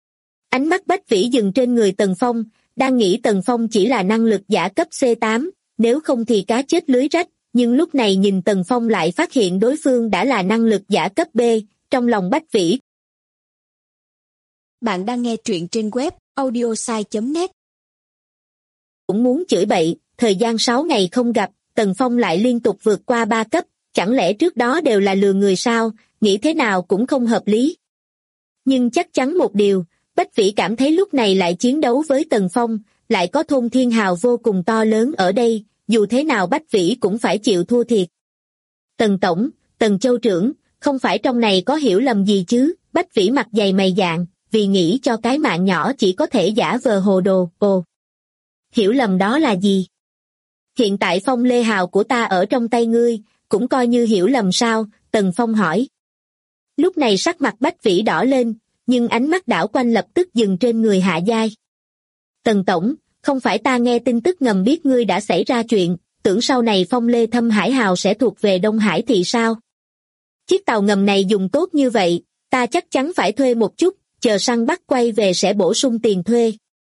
Ánh mắt Bách Vĩ dừng trên người Tần Phong, đang nghĩ Tần Phong chỉ là năng lực giả cấp C8, nếu không thì cá chết lưới rách, nhưng lúc này nhìn Tần Phong lại phát hiện đối phương đã là năng lực giả cấp B, trong lòng Bách Vĩ. Bạn đang nghe truyện trên web audiosai.net. Cũng muốn chửi bậy, thời gian 6 ngày không gặp, Tần Phong lại liên tục vượt qua 3 cấp, chẳng lẽ trước đó đều là lừa người sao, nghĩ thế nào cũng không hợp lý. Nhưng chắc chắn một điều, Bách Vĩ cảm thấy lúc này lại chiến đấu với Tần Phong, lại có Thôn Thiên Hào vô cùng to lớn ở đây, dù thế nào Bách Vĩ cũng phải chịu thua thiệt. Tần Tổng, Tần Châu Trưởng, không phải trong này có hiểu lầm gì chứ? Bách Vĩ mặt dày mày dạn, vì nghĩ cho cái mạng nhỏ chỉ có thể giả vờ hồ đồ. Ồ, hiểu lầm đó là gì? Hiện tại Phong Lê Hào của ta ở trong tay ngươi, cũng coi như hiểu lầm sao? Tần Phong hỏi. Lúc này sắc mặt Bách Vĩ đỏ lên, nhưng ánh mắt đảo quanh lập tức dừng trên người Hạ Giai. Tần tổng, không phải ta nghe tin tức ngầm biết ngươi đã xảy ra chuyện, tưởng sau này Phong Lê Thâm Hải Hào sẽ thuộc về Đông Hải thị sao? Chiếc tàu ngầm này dùng tốt như vậy, ta chắc chắn phải thuê một chút, chờ săn bắt quay về sẽ bổ sung tiền thuê.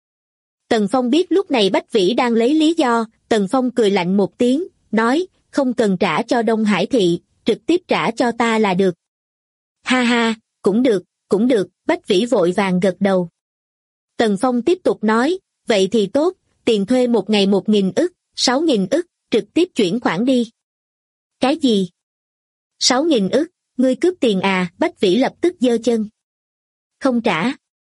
Tần Phong biết lúc này Bách Vĩ đang lấy lý do, Tần Phong cười lạnh một tiếng, nói, không cần trả cho Đông Hải thị, trực tiếp trả cho ta là được. Ha ha, cũng được, Bách Vĩ vội vàng gật đầu. Tần Phong tiếp tục nói, vậy thì tốt, tiền thuê một ngày 1.000 ức, 6.000 ức, trực tiếp chuyển khoản đi. Cái gì? 6.000 ức, ngươi cướp tiền à? Bách Vĩ lập tức giơ chân. Không trả.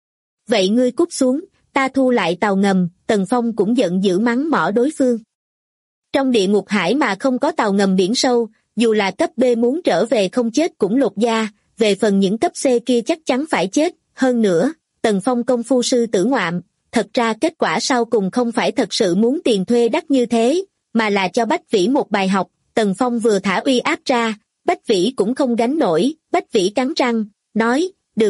Vậy ngươi cút xuống, ta thu lại tàu ngầm. Tần Phong cũng giận dữ mắng mỏ đối phương. Trong địa ngục hải mà không có tàu ngầm biển sâu, dù là cấp B muốn trở về không chết cũng lột da, về phần những cấp C kia chắc chắn phải chết. Hơn nữa, Tần Phong công phu sư tử ngoạm, thật ra kết quả sau cùng không phải thật sự muốn tiền thuê đắt như thế, mà là cho Bách Vĩ một bài học. Tần Phong vừa thả uy áp ra, Bách Vĩ cũng không gánh nổi. Bách Vĩ cắn răng, nói, được.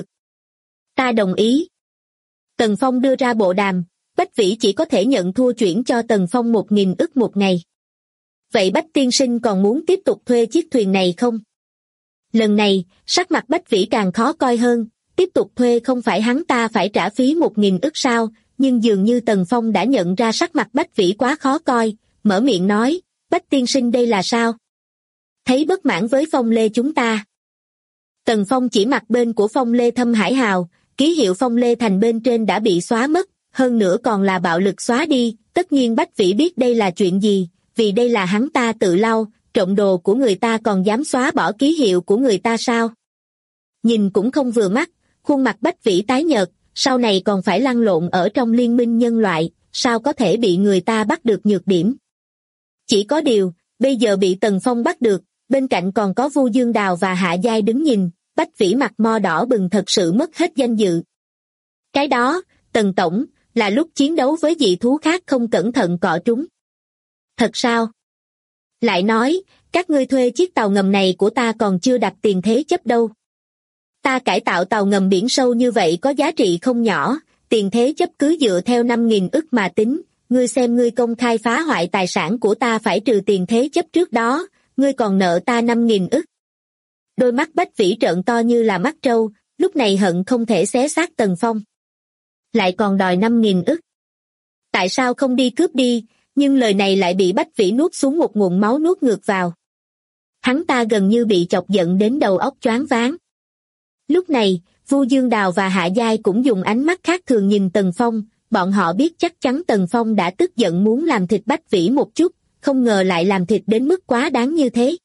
Ta đồng ý. Tần Phong đưa ra bộ đàm, Bách Vĩ chỉ có thể nhận thua chuyển cho Tần Phong 1.000 ức một ngày. Vậy Bách tiên sinh còn muốn tiếp tục thuê chiếc thuyền này không? Lần này, sắc mặt Bách Vĩ càng khó coi hơn, tiếp tục thuê không phải hắn ta phải trả phí 1.000 ức sao, nhưng dường như Tần Phong đã nhận ra sắc mặt Bách Vĩ quá khó coi, mở miệng nói, Bách tiên sinh đây là sao? Thấy bất mãn với Phong Lê chúng ta. Tần Phong chỉ mặt bên của Phong Lê Thâm Hải Hào, ký hiệu Phong Lê Thành bên trên đã bị xóa mất, hơn nữa còn là bạo lực xóa đi, tất nhiên Bách Vĩ biết đây là chuyện gì, vì đây là hắn ta tự lau, trộm đồ của người ta còn dám xóa bỏ ký hiệu của người ta sao? Nhìn cũng không vừa mắt, khuôn mặt Bách Vĩ tái nhợt, sau này còn phải lăn lộn ở trong liên minh nhân loại, sao có thể bị người ta bắt được nhược điểm? Chỉ có điều, bây giờ bị Tần Phong bắt được, bên cạnh còn có Vu Dương Đào và Hạ Giai đứng nhìn, Bách Vĩ mặt mo đỏ bừng thật sự mất hết danh dự. Cái đó, Tần Tổng, là lúc chiến đấu với dị thú khác không cẩn thận cọ trúng. Thật sao? Lại nói, các ngươi thuê chiếc tàu ngầm này của ta còn chưa đặt tiền thế chấp đâu. Ta cải tạo tàu ngầm biển sâu như vậy có giá trị không nhỏ, tiền thế chấp cứ dựa theo 5.000 ức mà tính, ngươi xem ngươi công khai phá hoại tài sản của ta phải trừ tiền thế chấp trước đó, ngươi còn nợ ta 5.000 ức. Đôi mắt Bách Vĩ trợn to như là mắt trâu, lúc này hận không thể xé xác Tần Phong. Lại còn đòi 5.000 ức. Tại sao không đi cướp đi, nhưng lời này lại bị Bách Vĩ nuốt xuống một ngụm máu nuốt ngược vào. Hắn ta gần như bị chọc giận đến đầu óc choáng váng. Lúc này, Vu Dương Đào và Hạ Giai cũng dùng ánh mắt khác thường nhìn Tần Phong, bọn họ biết chắc chắn Tần Phong đã tức giận muốn làm thịt Bách Vĩ một chút, không ngờ lại làm thịt đến mức quá đáng như thế.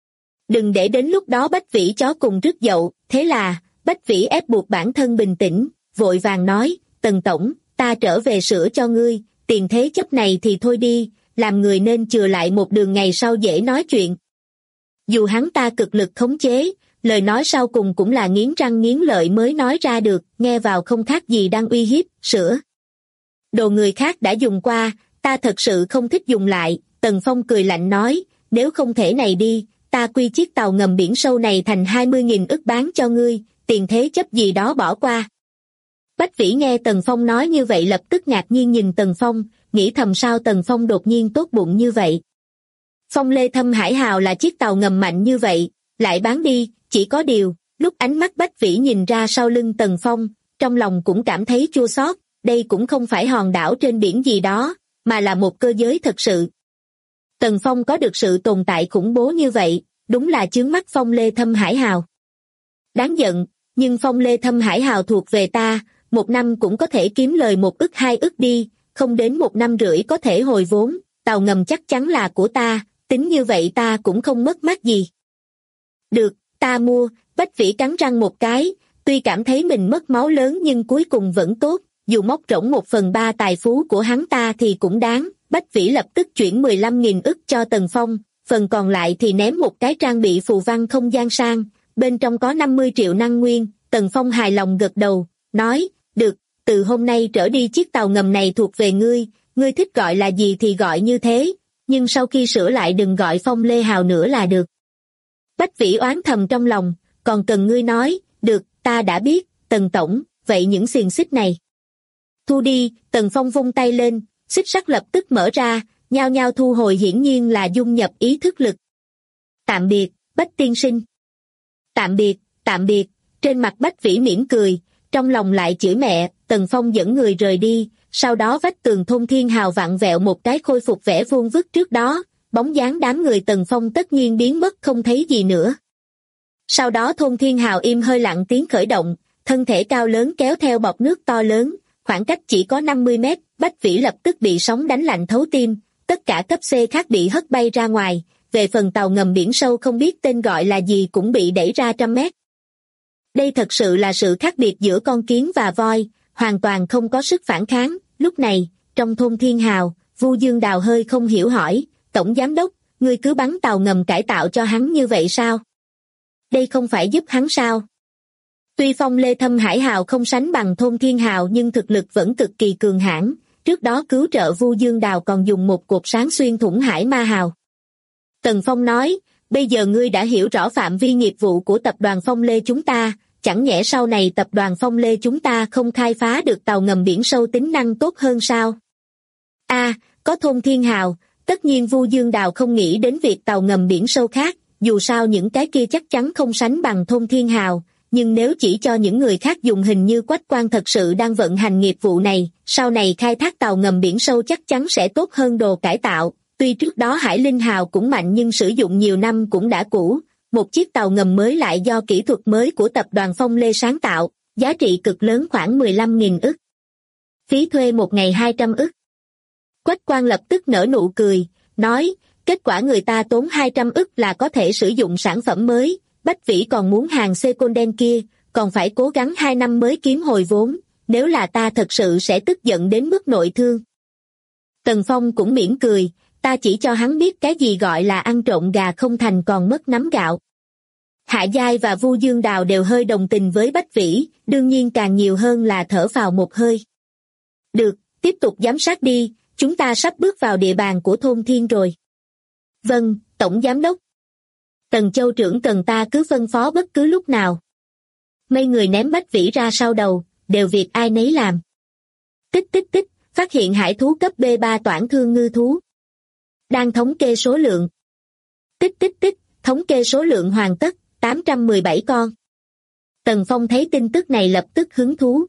Đừng để đến lúc đó Bách Vĩ chó cùng rước dậu, thế là, Bách Vĩ ép buộc bản thân bình tĩnh, vội vàng nói, Tần Tổng, ta trở về sửa cho ngươi, tiền thế chấp này thì thôi đi, làm người nên chừa lại một đường ngày sau dễ nói chuyện. Dù hắn ta cực lực khống chế, lời nói sau cùng cũng là nghiến răng nghiến lợi mới nói ra được, nghe vào không khác gì đang uy hiếp, sửa. Đồ người khác đã dùng qua, ta thật sự không thích dùng lại, Tần Phong cười lạnh nói, nếu không thể này đi, ta quy chiếc tàu ngầm biển sâu này thành 20.000 ức bán cho ngươi, tiền thế chấp gì đó bỏ qua. Bách Vĩ nghe Tần Phong nói như vậy lập tức ngạc nhiên nhìn Tần Phong, nghĩ thầm sao Tần Phong đột nhiên tốt bụng như vậy. Phong Lê Thâm Hải Hào là chiếc tàu ngầm mạnh như vậy, lại bán đi, chỉ có điều, lúc ánh mắt Bách Vĩ nhìn ra sau lưng Tần Phong, trong lòng cũng cảm thấy chua xót, đây cũng không phải hòn đảo trên biển gì đó, mà là một cơ giới thật sự. Tần Phong có được sự tồn tại khủng bố như vậy, đúng là chướng mắt Phong Lê Thâm Hải Hào. Đáng giận, nhưng Phong Lê Thâm Hải Hào thuộc về ta, một năm cũng có thể kiếm lời 1 ức 2 ức đi, không đến 1 năm rưỡi có thể hồi vốn, tàu ngầm chắc chắn là của ta, tính như vậy ta cũng không mất mát gì. Được, ta mua, Bách Vĩ cắn răng một cái, tuy cảm thấy mình mất máu lớn nhưng cuối cùng vẫn tốt, dù móc rỗng 1/3 tài phú của hắn ta thì cũng đáng. Bách Vĩ lập tức chuyển 15.000 ức cho Tần Phong, phần còn lại thì ném một cái trang bị phù văn không gian sang, bên trong có 50 triệu năng nguyên. Tần Phong hài lòng gật đầu, nói, được, từ hôm nay trở đi chiếc tàu ngầm này thuộc về ngươi, ngươi thích gọi là gì thì gọi như thế, nhưng sau khi sửa lại đừng gọi Phong Lê Hào nữa là được. Bách Vĩ oán thầm trong lòng, còn cần ngươi nói, được, ta đã biết, Tần tổng, vậy những xiềng xích này? Thu đi, Tần Phong vung tay lên, xích sắt lập tức mở ra, nhao nhao thu hồi, hiển nhiên là dung nhập ý thức lực. Tạm biệt, Bách tiên sinh. Tạm biệt, tạm biệt, trên mặt Bách Vĩ mỉm cười, trong lòng lại chửi mẹ. Tần Phong dẫn người rời đi, sau đó vách tường thôn Thiên Hào vặn vẹo một cái, khôi phục vẻ vuông vức trước đó, bóng dáng đám người Tần Phong tất nhiên biến mất không thấy gì nữa. Sau đó thôn Thiên Hào im hơi lặng tiếng khởi động, thân thể cao lớn kéo theo bọt nước to lớn, khoảng cách chỉ có 50 mét, Bách Vĩ lập tức bị sóng đánh lạnh thấu tim, tất cả cấp C khác bị hất bay ra ngoài, về phần tàu ngầm biển sâu không biết tên gọi là gì cũng bị đẩy ra trăm mét. Đây thật sự là sự khác biệt giữa con kiến và voi, hoàn toàn không có sức phản kháng. Lúc này, trong thôn Thiên Hào, Vu Dương Đào hơi không hiểu hỏi, Tổng Giám Đốc, ngươi cứ bắn tàu ngầm cải tạo cho hắn như vậy sao? Đây không phải giúp hắn sao? Tuy phong lê thâm hải hào không sánh bằng thôn Thiên Hào nhưng thực lực vẫn cực kỳ cường hãn, trước đó cứu trợ Vu Dương Đào còn dùng một cột sáng xuyên thủng hải ma hào. Tần Phong nói, bây giờ ngươi đã hiểu rõ phạm vi nghiệp vụ của tập đoàn Phong Lê chúng ta, chẳng nhẽ sau này tập đoàn Phong Lê chúng ta không khai phá được tàu ngầm biển sâu tính năng tốt hơn sao? Có thôn Thiên Hào, tất nhiên Vu Dương Đào không nghĩ đến việc tàu ngầm biển sâu khác, dù sao những cái kia chắc chắn không sánh bằng thôn Thiên Hào, nhưng nếu chỉ cho những người khác dùng, hình như Quách Quan thật sự đang vận hành nghiệp vụ này, sau này khai thác tàu ngầm biển sâu chắc chắn sẽ tốt hơn đồ cải tạo. Tuy trước đó Hải Linh Hào cũng mạnh nhưng sử dụng nhiều năm cũng đã cũ, một chiếc tàu ngầm mới lại do kỹ thuật mới của tập đoàn Phong Lê sáng tạo, giá trị cực lớn khoảng 15.000 ức. Phí thuê một ngày 200 ức. Quách Quan lập tức nở nụ cười, nói, kết quả người ta tốn 200 ức là có thể sử dụng sản phẩm mới, Bách Vĩ còn muốn hàng second kia, còn phải cố gắng 2 năm mới kiếm hồi vốn, nếu là ta thật sự sẽ tức giận đến mức nội thương. Tần Phong cũng mỉm cười, ta chỉ cho hắn biết cái gì gọi là ăn trộm gà không thành còn mất nắm gạo. Hạ Giai và Vu Dương Đào đều hơi đồng tình với Bách Vĩ, đương nhiên càng nhiều hơn là thở phào một hơi. Được, tiếp tục giám sát đi, chúng ta sắp bước vào địa bàn của thôn Thiên rồi. Vâng, Tổng Giám Đốc. Tần Châu trưởng cần ta cứ phân phó bất cứ lúc nào. Mấy người ném Bách Vĩ ra sau đầu, đều việc ai nấy làm. Tích tích tích, phát hiện hải thú cấp B3 toản thương ngư thú. Đang thống kê số lượng. Tích tích tích, thống kê số lượng hoàn tất, 817 con. Tần Phong thấy tin tức này lập tức hứng thú.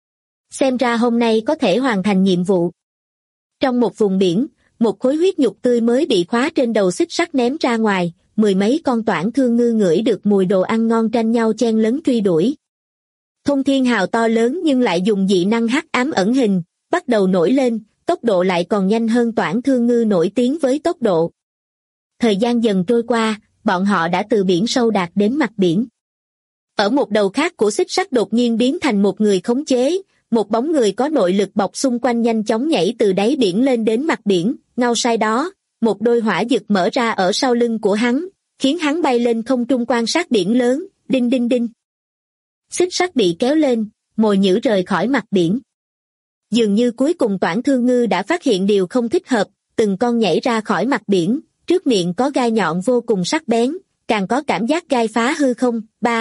Xem ra hôm nay có thể hoàn thành nhiệm vụ. Trong một vùng biển, một khối huyết nhục tươi mới bị khóa trên đầu xích sắt ném ra ngoài, 10 mấy con toản thương ngư ngửi được mùi đồ ăn ngon tranh nhau chen lấn truy đuổi. Thôn Thiên Hào to lớn nhưng lại dùng dị năng hắc ám ẩn hình, bắt đầu nổi lên, tốc độ lại còn nhanh hơn toản thương ngư nổi tiếng với tốc độ. Thời gian dần trôi qua, bọn họ đã từ biển sâu đạt đến mặt biển. Ở một đầu khác của xích sắt đột nhiên biến thành một người khống chế, một bóng người có nội lực bọc xung quanh nhanh chóng nhảy từ đáy biển lên đến mặt biển, ngay sau đó, một đôi hỏa dực mở ra ở sau lưng của hắn, khiến hắn bay lên không trung quan sát biển lớn, đinh đinh đinh. Xích sắt bị kéo lên, mồi nhử rời khỏi mặt biển. Dường như cuối cùng toản thương ngư đã phát hiện điều không thích hợp, từng con nhảy ra khỏi mặt biển, trước miệng có gai nhọn vô cùng sắc bén, càng có cảm giác gai phá hư không.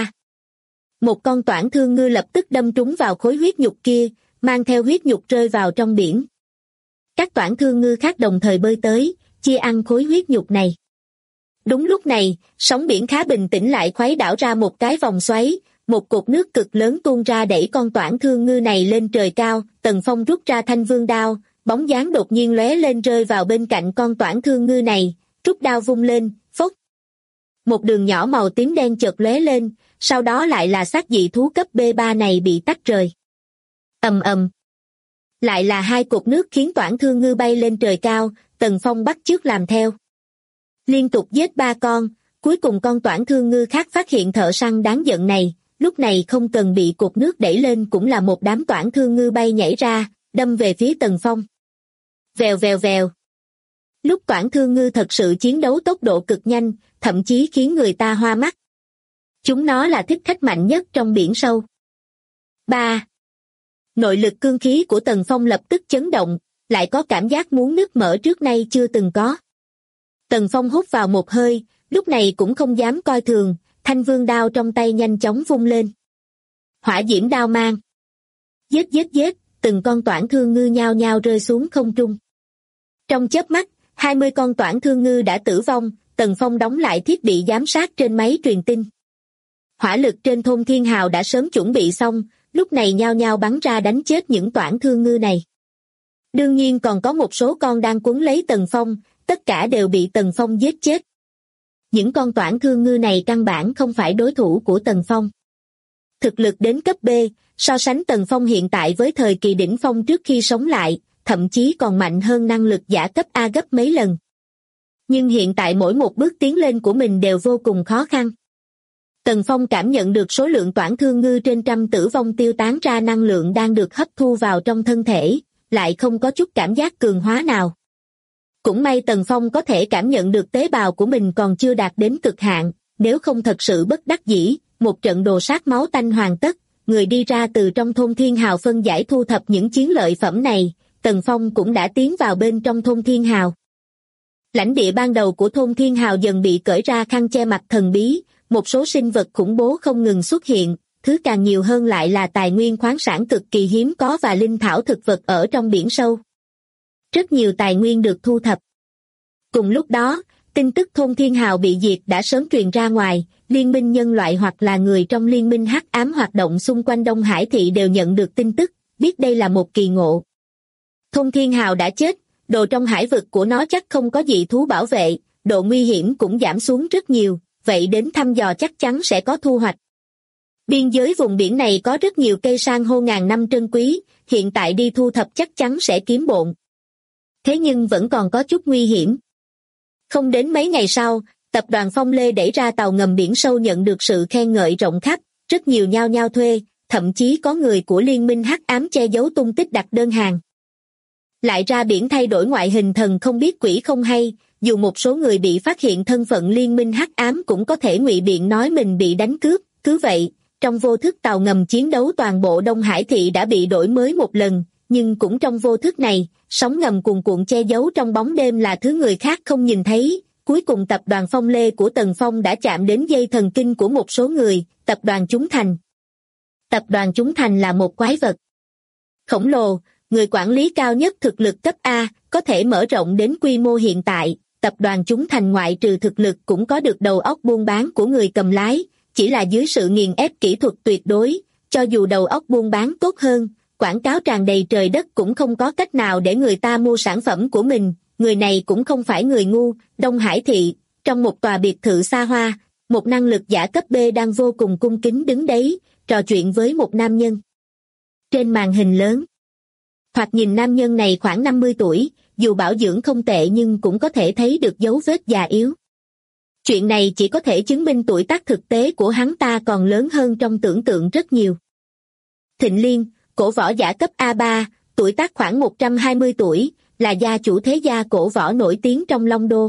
Một con toản thương ngư lập tức đâm trúng vào khối huyết nhục kia, mang theo huyết nhục rơi vào trong biển. Các toản thương ngư khác đồng thời bơi tới, chia ăn khối huyết nhục này. Đúng lúc này, sóng biển khá bình tĩnh lại khuấy đảo ra một cái vòng xoáy, một cột nước cực lớn tuôn ra đẩy con toản thương ngư này lên trời cao. Tần Phong rút ra thanh vương đao, bóng dáng đột nhiên lóe lên rơi vào bên cạnh con toản thương ngư này, rút đao vung lên, phốc. Một đường nhỏ màu tím đen chợt lóe lên, sau đó lại là xác dị thú cấp B3 này bị tách rời. Ầm ầm. Lại là hai cột nước khiến toản thương ngư bay lên trời cao, Tần Phong bắt chước làm theo. Liên tục giết 3 con, cuối cùng con toản thương ngư khác phát hiện thợ săn đáng giận này, lúc này không cần bị cột nước đẩy lên cũng là một đám toản thương ngư bay nhảy ra, đâm về phía Tần Phong. Vèo vèo vèo. Lúc toản thương ngư thật sự chiến đấu tốc độ cực nhanh, thậm chí khiến người ta hoa mắt. Chúng nó là thích khách mạnh nhất trong biển sâu. 3. Nội lực cương khí của Tần Phong lập tức chấn động, lại có cảm giác muốn nứt mở trước nay chưa từng có. Tần Phong hút vào một hơi, lúc này cũng không dám coi thường, thanh vương đao trong tay nhanh chóng vung lên. Hỏa diễm đao mang. Giết giết giết, từng con toản thương ngư nhao nhao rơi xuống không trung. Trong chớp mắt, 20 con toản thương ngư đã tử vong, Tần Phong đóng lại thiết bị giám sát trên máy truyền tin. Hỏa lực trên thôn Thiên Hào đã sớm chuẩn bị xong, lúc này nhao nhao bắn ra đánh chết những toản thương ngư này. Đương nhiên còn có một số con đang quấn lấy Tần Phong, tất cả đều bị Tần Phong giết chết. Những con toản thương ngư này căn bản không phải đối thủ của Tần Phong. Thực lực đến cấp B, so sánh Tần Phong hiện tại với thời kỳ đỉnh phong trước khi sống lại, thậm chí còn mạnh hơn năng lực giả cấp A gấp mấy lần. Nhưng hiện tại mỗi một bước tiến lên của mình đều vô cùng khó khăn. Tần Phong cảm nhận được số lượng toản thương ngư trên trăm tử vong tiêu tán ra năng lượng đang được hấp thu vào trong thân thể, lại không có chút cảm giác cường hóa nào. Cũng may Tần Phong có thể cảm nhận được tế bào của mình còn chưa đạt đến cực hạn, nếu không thật sự bất đắc dĩ, một trận đồ sát máu tanh hoàn tất, người đi ra từ trong thôn Thiên Hào phân giải thu thập những chiến lợi phẩm này, Tần Phong cũng đã tiến vào bên trong thôn Thiên Hào. Lãnh địa ban đầu của thôn Thiên Hào dần bị cởi ra khăn che mặt thần bí, một số sinh vật khủng bố không ngừng xuất hiện, thứ càng nhiều hơn lại là tài nguyên khoáng sản cực kỳ hiếm có và linh thảo thực vật ở trong biển sâu. Rất nhiều tài nguyên được thu thập. Cùng lúc đó, tin tức thôn Thiên Hào bị diệt đã sớm truyền ra ngoài, liên minh nhân loại hoặc là người trong liên minh hắc ám hoạt động xung quanh Đông Hải thị đều nhận được tin tức, biết đây là một kỳ ngộ. Thôn Thiên Hào đã chết, đồ trong hải vực của nó chắc không có dị thú bảo vệ, độ nguy hiểm cũng giảm xuống rất nhiều, vậy đến thăm dò chắc chắn sẽ có thu hoạch. Biên giới vùng biển này có rất nhiều cây san hô ngàn năm trân quý, hiện tại đi thu thập chắc chắn sẽ kiếm bộn. Thế nhưng vẫn còn có chút nguy hiểm. Không đến mấy ngày sau, tập đoàn Phong Lê đẩy ra tàu ngầm biển sâu nhận được sự khen ngợi rộng khắp, rất nhiều nhao nhao thuê, thậm chí có người của liên minh hắc ám che giấu tung tích đặt đơn hàng. Lại ra biển thay đổi ngoại hình thần không biết quỷ không hay, dù một số người bị phát hiện thân phận liên minh hắc ám cũng có thể ngụy biện nói mình bị đánh cướp, cứ vậy, trong vô thức tàu ngầm chiến đấu toàn bộ Đông Hải thị đã bị đổi mới một lần, nhưng cũng trong vô thức này, sóng ngầm cuồn cuộn che giấu trong bóng đêm là thứ người khác không nhìn thấy. Cuối cùng tập đoàn Phong Lê của Tần Phong đã chạm đến dây thần kinh của một số người, tập đoàn Chúng Thành. Tập đoàn Chúng Thành là một quái vật khổng lồ, người quản lý cao nhất thực lực cấp A, có thể mở rộng đến quy mô hiện tại. Tập đoàn Chúng Thành ngoại trừ thực lực cũng có được đầu óc buôn bán của người cầm lái, chỉ là dưới sự nghiền ép kỹ thuật tuyệt đối, cho dù đầu óc buôn bán tốt hơn, quảng cáo tràn đầy trời đất cũng không có cách nào để người ta mua sản phẩm của mình. Người này cũng không phải người ngu. Đông Hải thị, trong một tòa biệt thự xa hoa, một năng lực giả cấp B đang vô cùng cung kính đứng đấy, trò chuyện với một nam nhân. Trên màn hình lớn, thoạt nhìn nam nhân này khoảng 50 tuổi, dù bảo dưỡng không tệ nhưng cũng có thể thấy được dấu vết già yếu. Chuyện này chỉ có thể chứng minh tuổi tác thực tế của hắn ta còn lớn hơn trong tưởng tượng rất nhiều. Thịnh Liên, cổ võ giả cấp A3, tuổi tác khoảng 120 tuổi, là gia chủ thế gia cổ võ nổi tiếng trong Long Đô.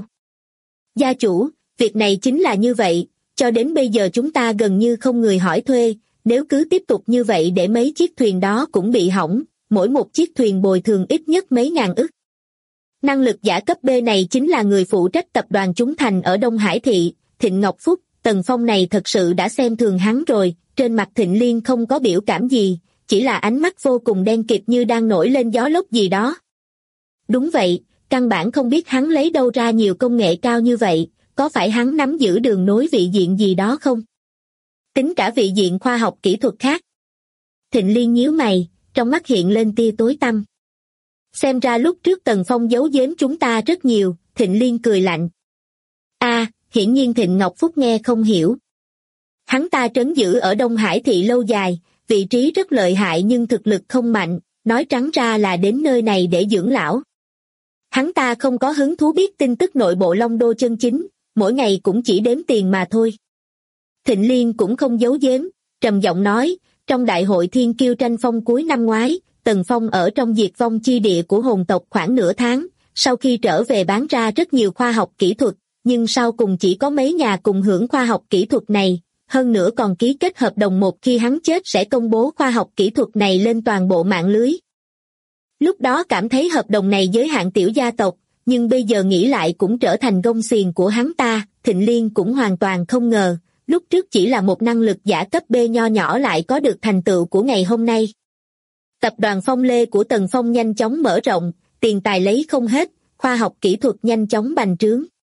Gia chủ, việc này chính là như vậy, cho đến bây giờ chúng ta gần như không người hỏi thuê, nếu cứ tiếp tục như vậy để mấy chiếc thuyền đó cũng bị hỏng, mỗi một chiếc thuyền bồi thường ít nhất mấy ngàn ức. Năng lực giả cấp B này chính là người phụ trách tập đoàn Chúng Thành ở Đông Hải thị, Thịnh Ngọc Phúc. Tần Phong này thật sự đã xem thường hắn rồi, trên mặt Thịnh Liên không có biểu cảm gì, chỉ là ánh mắt vô cùng đen kịt như đang nổi lên gió lốc gì đó. Đúng vậy, căn bản không biết hắn lấy đâu ra nhiều công nghệ cao như vậy, có phải hắn nắm giữ đường nối vị diện gì đó không? Tính cả vị diện khoa học kỹ thuật khác. Thịnh Liên nhíu mày, trong mắt hiện lên tia tối tăm. Xem ra lúc trước Tần Phong giấu giếm chúng ta rất nhiều, Thịnh Liên cười lạnh. Hiển nhiên Thịnh Ngọc Phúc nghe không hiểu. Hắn ta trấn giữ ở Đông Hải thị lâu dài, vị trí rất lợi hại nhưng thực lực không mạnh, nói trắng ra là đến nơi này để dưỡng lão. Hắn ta không có hứng thú biết tin tức nội bộ Long Đô chân chính, mỗi ngày cũng chỉ đếm tiền mà thôi. Thịnh Liên cũng không giấu giếm, trầm giọng nói, trong đại hội thiên kiêu tranh phong cuối năm ngoái, Tần Phong ở trong diệt vong chi địa của hồn tộc khoảng nửa tháng, sau khi trở về bán ra rất nhiều khoa học kỹ thuật, nhưng sau cùng chỉ có mấy nhà cùng hưởng khoa học kỹ thuật này, hơn nữa còn ký kết hợp đồng một khi hắn chết sẽ công bố khoa học kỹ thuật này lên toàn bộ mạng lưới. Lúc đó cảm thấy hợp đồng này giới hạn tiểu gia tộc, nhưng bây giờ nghĩ lại cũng trở thành gông xiềng của hắn ta. Thịnh Liên cũng hoàn toàn không ngờ, lúc trước chỉ là một năng lực giả cấp B nho nhỏ lại có được thành tựu của ngày hôm nay. Tập đoàn Phong Lê của Tần Phong nhanh chóng mở rộng, tiền tài lấy không hết, khoa học kỹ thuật nhanh chóng bành trướng.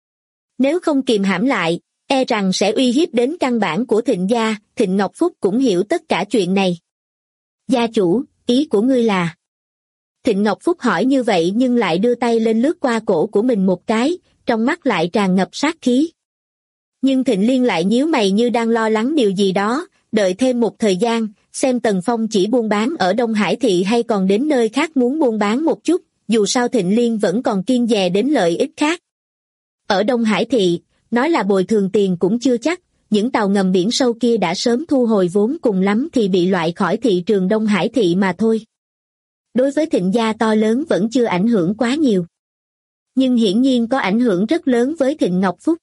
Nếu không kìm hãm lại, e rằng sẽ uy hiếp đến căn bản của Thịnh gia. Thịnh Ngọc Phúc cũng hiểu tất cả chuyện này. Gia chủ, ý của ngươi là? Thịnh Ngọc Phúc hỏi như vậy nhưng lại đưa tay lên lướt qua cổ của mình một cái, trong mắt lại tràn ngập sát khí. Nhưng Thịnh Liên lại nhíu mày như đang lo lắng điều gì đó, đợi thêm một thời gian, xem Tần Phong chỉ buôn bán ở Đông Hải Thị hay còn đến nơi khác muốn buôn bán một chút, dù sao Thịnh Liên vẫn còn kiêng dè đến lợi ích khác. Ở Đông Hải Thị, nói là bồi thường tiền cũng chưa chắc, những tàu ngầm biển sâu kia đã sớm thu hồi vốn, cùng lắm thì bị loại khỏi thị trường Đông Hải Thị mà thôi. Đối với Thịnh gia to lớn vẫn chưa ảnh hưởng quá nhiều. Nhưng hiển nhiên có ảnh hưởng rất lớn với Thịnh Ngọc Phúc.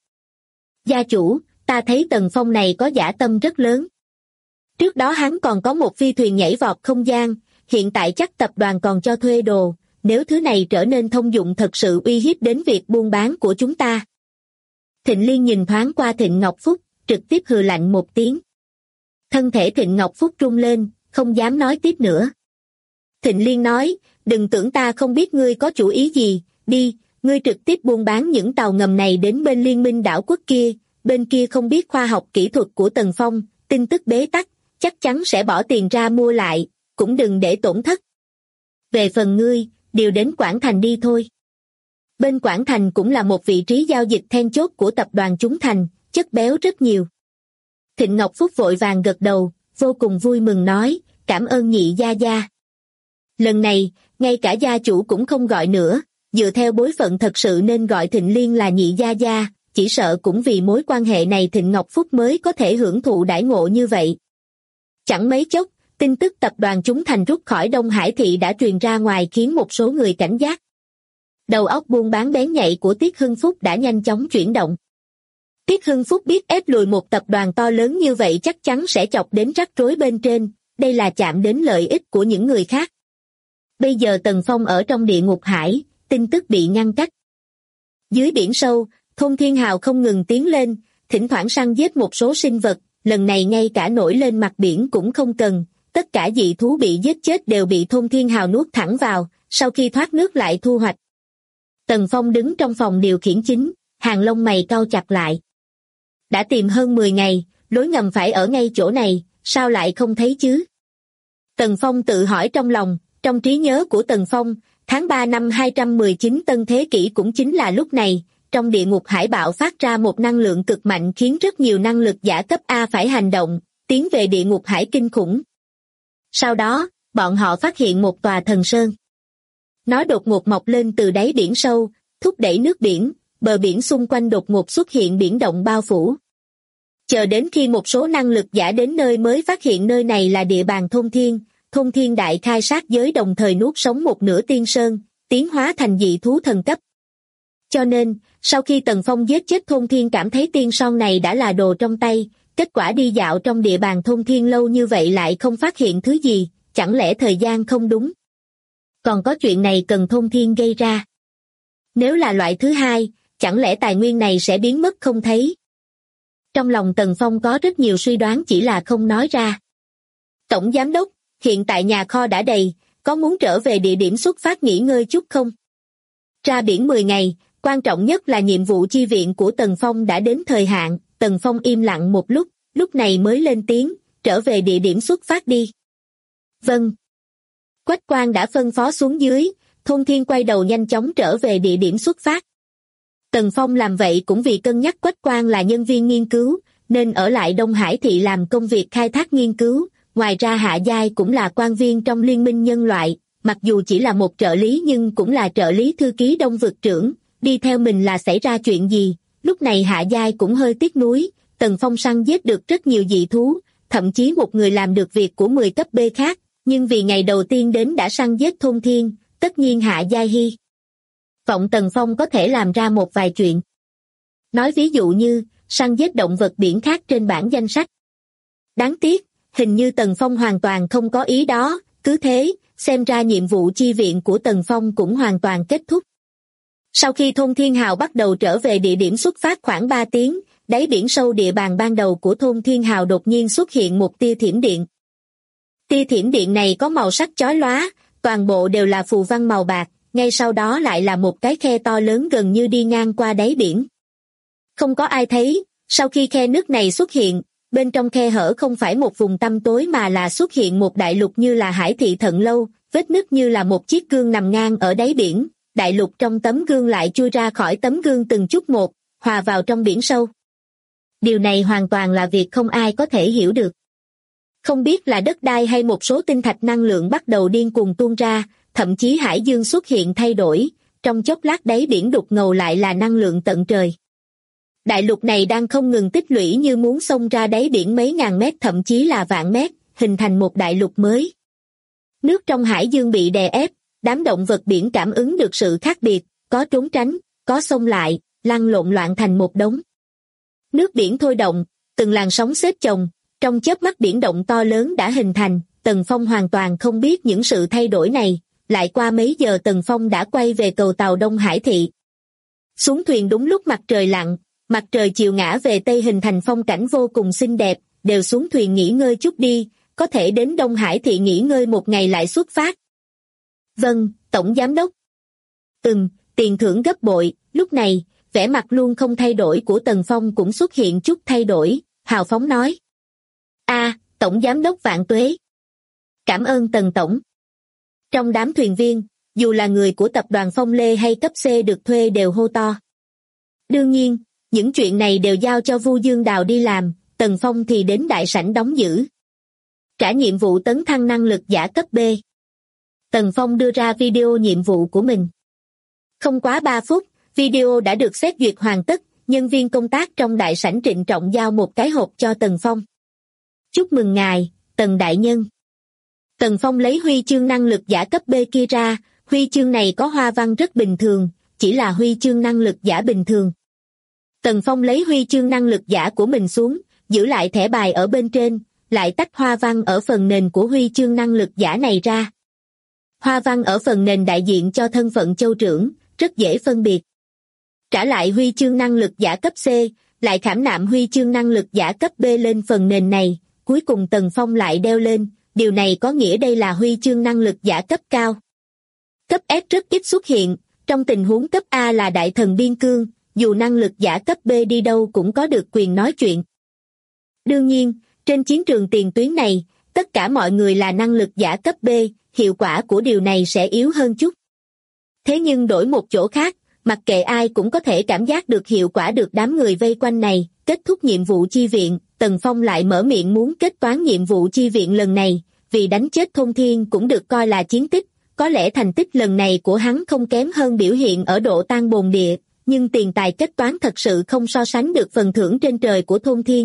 Gia chủ, ta thấy Tần Phong này có dã tâm rất lớn. Trước đó hắn còn có một phi thuyền nhảy vọt không gian, hiện tại chắc tập đoàn còn cho thuê đồ, nếu thứ này trở nên thông dụng thật sự uy hiếp đến việc buôn bán của chúng ta. Thịnh Liên nhìn thoáng qua Thịnh Ngọc Phúc, trực tiếp hừ lạnh một tiếng. Thân thể Thịnh Ngọc Phúc rung lên, không dám nói tiếp nữa. Thịnh Liên nói, đừng tưởng ta không biết ngươi có chủ ý gì, đi, ngươi trực tiếp buôn bán những tàu ngầm này đến bên Liên minh đảo quốc kia, bên kia không biết khoa học kỹ thuật của Tần Phong, tin tức bế tắc, chắc chắn sẽ bỏ tiền ra mua lại, cũng đừng để tổn thất. Về phần ngươi, điều đến Quảng Thành đi thôi. Bên Quảng Thành cũng là một vị trí giao dịch then chốt của tập đoàn chúng Thành, chất béo rất nhiều. Thịnh Ngọc Phúc vội vàng gật đầu, vô cùng vui mừng nói, cảm ơn nhị gia gia. Lần này, ngay cả gia chủ cũng không gọi nữa, dựa theo bối phận thật sự nên gọi Thịnh Liên là nhị gia gia, chỉ sợ cũng vì mối quan hệ này Thịnh Ngọc Phúc mới có thể hưởng thụ đãi ngộ như vậy. Chẳng mấy chốc, tin tức tập đoàn chúng Thành rút khỏi Đông Hải Thị đã truyền ra ngoài khiến một số người cảnh giác. Đầu óc buôn bán bén nhạy của Tiết Hưng Phúc đã nhanh chóng chuyển động. Tiết Hưng Phúc biết ép lùi một tập đoàn to lớn như vậy chắc chắn sẽ chọc đến rắc rối bên trên, đây là chạm đến lợi ích của những người khác. Bây giờ Tần Phong ở trong địa ngục hải, tin tức bị ngăn cách. Dưới biển sâu, Thôn Thiên Hào không ngừng tiến lên, thỉnh thoảng săn giết một số sinh vật, lần này ngay cả nổi lên mặt biển cũng không cần, tất cả dị thú bị giết chết đều bị Thôn Thiên Hào nuốt thẳng vào, sau khi thoát nước lại thu hoạch. Tần Phong đứng trong phòng điều khiển chính, hàng lông mày cau chặt lại. Đã tìm hơn 10 ngày, lối ngầm phải ở ngay chỗ này, sao lại không thấy chứ? Tần Phong tự hỏi trong lòng, trong trí nhớ của Tần Phong, tháng 3 năm 219 Tân Thế Kỷ cũng chính là lúc này, trong địa ngục hải bạo phát ra một năng lượng cực mạnh khiến rất nhiều năng lực giả cấp A phải hành động, tiến về địa ngục hải kinh khủng. Sau đó, bọn họ phát hiện một tòa thần sơn. Nó đột ngột mọc lên từ đáy biển sâu, thúc đẩy nước biển, bờ biển xung quanh đột ngột xuất hiện biển động bao phủ. Chờ đến khi một số năng lực giả đến nơi mới phát hiện nơi này là địa bàn Thôn Thiên đại khai sát giới đồng thời nuốt sống một nửa tiên sơn, tiến hóa thành dị thú thần cấp. Cho nên, sau khi Tần Phong giết chết Thôn Thiên cảm thấy tiên son này đã là đồ trong tay, kết quả đi dạo trong địa bàn Thôn Thiên lâu như vậy lại không phát hiện thứ gì, chẳng lẽ thời gian không đúng? Còn có chuyện này cần Thôn Thiên gây ra. Nếu là loại thứ hai, chẳng lẽ tài nguyên này sẽ biến mất không thấy? Trong lòng Tần Phong có rất nhiều suy đoán chỉ là không nói ra. Tổng giám đốc, hiện tại nhà kho đã đầy, có muốn trở về địa điểm xuất phát nghỉ ngơi chút không? Ra biển 10 ngày, quan trọng nhất là nhiệm vụ chi viện của Tần Phong đã đến thời hạn, Tần Phong im lặng một lúc này mới lên tiếng, trở về địa điểm xuất phát đi. Vâng. Quách Quang đã phân phó xuống dưới, Thôn Thiên quay đầu nhanh chóng trở về địa điểm xuất phát. Tần Phong làm vậy cũng vì cân nhắc Quách Quang là nhân viên nghiên cứu, nên ở lại Đông Hải Thị làm công việc khai thác nghiên cứu, ngoài ra Hạ Giai cũng là quan viên trong Liên minh nhân loại, mặc dù chỉ là một trợ lý nhưng cũng là trợ lý thư ký Đông vực trưởng, đi theo mình là xảy ra chuyện gì, lúc này Hạ Giai cũng hơi tiếc nuối, Tần Phong săn giết được rất nhiều dị thú, thậm chí một người làm được việc của 10 cấp B khác, nhưng vì ngày đầu tiên đến đã săn giết Thôn Thiên, tất nhiên Hạ Giai hy vọng Tần Phong có thể làm ra một vài chuyện. Nói ví dụ như, săn giết động vật biển khác trên bảng danh sách. Đáng tiếc, hình như Tần Phong hoàn toàn không có ý đó, cứ thế, xem ra nhiệm vụ chi viện của Tần Phong cũng hoàn toàn kết thúc. Sau khi Thôn Thiên Hào bắt đầu trở về địa điểm xuất phát khoảng 3 tiếng, đáy biển sâu địa bàn ban đầu của thôn Thiên Hào đột nhiên xuất hiện một tia thiểm điện. Tia thiểm điện này có màu sắc chói lóa, toàn bộ đều là phù văn màu bạc, ngay sau đó lại là một cái khe to lớn gần như đi ngang qua đáy biển. Không có ai thấy, sau khi khe nước này xuất hiện, bên trong khe hở không phải một vùng tăm tối mà là xuất hiện một đại lục như là hải thị Thận Lâu, vết nứt như là một chiếc gương nằm ngang ở đáy biển, đại lục trong tấm gương lại chui ra khỏi tấm gương từng chút một, hòa vào trong biển sâu. Điều này hoàn toàn là việc không ai có thể hiểu được. Không biết là đất đai hay một số tinh thạch năng lượng bắt đầu điên cuồng tuôn ra, thậm chí hải dương xuất hiện thay đổi, trong chốc lát đáy biển đục ngầu lại là năng lượng tận trời. Đại lục này đang không ngừng tích lũy như muốn xông ra đáy biển mấy ngàn mét thậm chí là vạn mét, hình thành một đại lục mới. Nước trong hải dương bị đè ép, đám động vật biển cảm ứng được sự khác biệt, có trốn tránh, có xông lại, lăn lộn loạn thành một đống. Nước biển thôi động, từng làn sóng xếp chồng, trong chớp mắt biển động to lớn đã hình thành, Tần Phong hoàn toàn không biết những sự thay đổi này, lại qua mấy giờ Tần Phong đã quay về cầu tàu Đông Hải Thị. Xuống thuyền đúng lúc mặt trời lặn, mặt trời chiều ngã về Tây hình thành phong cảnh vô cùng xinh đẹp, đều xuống thuyền nghỉ ngơi chút đi, có thể đến Đông Hải Thị nghỉ ngơi một ngày lại xuất phát. Vâng, Tổng Giám đốc. Tiền thưởng gấp bội, lúc này, vẻ mặt luôn không thay đổi của Tần Phong cũng xuất hiện chút thay đổi, hào phóng nói. Tổng Giám đốc vạn tuế. Cảm ơn Tần Tổng. Trong đám thuyền viên, dù là người của tập đoàn Phong Lê hay cấp C được thuê đều hô to. Đương nhiên, những chuyện này đều giao cho Vu Dương Đào đi làm, Tần Phong thì đến đại sảnh đóng giữ. Trả nhiệm vụ tấn thăng năng lực giả cấp B. Tần Phong đưa ra video nhiệm vụ của mình. Không quá 3 phút, video đã được xét duyệt hoàn tất, nhân viên công tác trong đại sảnh trịnh trọng giao một cái hộp cho Tần Phong. Chúc mừng ngài, Tần Đại Nhân. Tần Phong lấy huy chương năng lực giả cấp B kia ra, huy chương này có hoa văn rất bình thường, chỉ là huy chương năng lực giả bình thường. Tần Phong lấy huy chương năng lực giả của mình xuống, giữ lại thẻ bài ở bên trên, lại tách hoa văn ở phần nền của huy chương năng lực giả này ra. Hoa văn ở phần nền đại diện cho thân phận châu trưởng, rất dễ phân biệt. Trả lại huy chương năng lực giả cấp C, lại khảm nạm huy chương năng lực giả cấp B lên phần nền này, cuối cùng Tần Phong lại đeo lên, điều này có nghĩa đây là huy chương năng lực giả cấp cao. Cấp S rất ít xuất hiện, trong tình huống cấp A là đại thần biên cương, dù năng lực giả cấp B đi đâu cũng có được quyền nói chuyện. Đương nhiên, trên chiến trường tiền tuyến này, tất cả mọi người là năng lực giả cấp B, hiệu quả của điều này sẽ yếu hơn chút. Thế nhưng đổi một chỗ khác, mặc kệ ai cũng có thể cảm giác được hiệu quả được đám người vây quanh này, kết thúc nhiệm vụ chi viện, Tần Phong lại mở miệng muốn kết toán nhiệm vụ chi viện lần này, vì đánh chết Thôn Thiên cũng được coi là chiến tích, có lẽ thành tích lần này của hắn không kém hơn biểu hiện ở độ tan bồn địa, nhưng tiền tài kết toán thật sự không so sánh được phần thưởng trên trời của Thôn Thiên.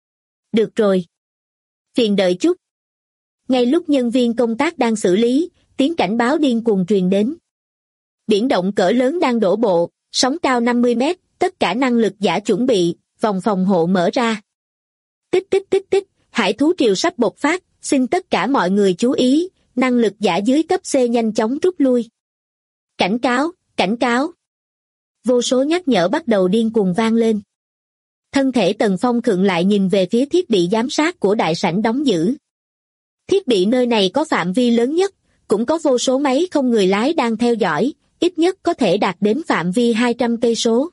Được rồi. Phiền đợi chút. Ngay lúc nhân viên công tác đang xử lý, tiếng cảnh báo điên cuồng truyền đến. Biển động cỡ lớn đang đổ bộ, sóng cao 50 mét, tất cả năng lực giả chuẩn bị, vòng phòng hộ mở ra. Tích tích tích tích, hải thú triều sắp bộc phát, xin tất cả mọi người chú ý, năng lực giả dưới cấp C nhanh chóng rút lui. Cảnh cáo, cảnh cáo. Vô số nhắc nhở bắt đầu điên cuồng vang lên. Thân thể Tần Phong khựng lại nhìn về phía thiết bị giám sát của đại sảnh đóng giữ. Thiết bị nơi này có phạm vi lớn nhất, cũng có vô số máy không người lái đang theo dõi, ít nhất có thể đạt đến phạm vi 200 cây số.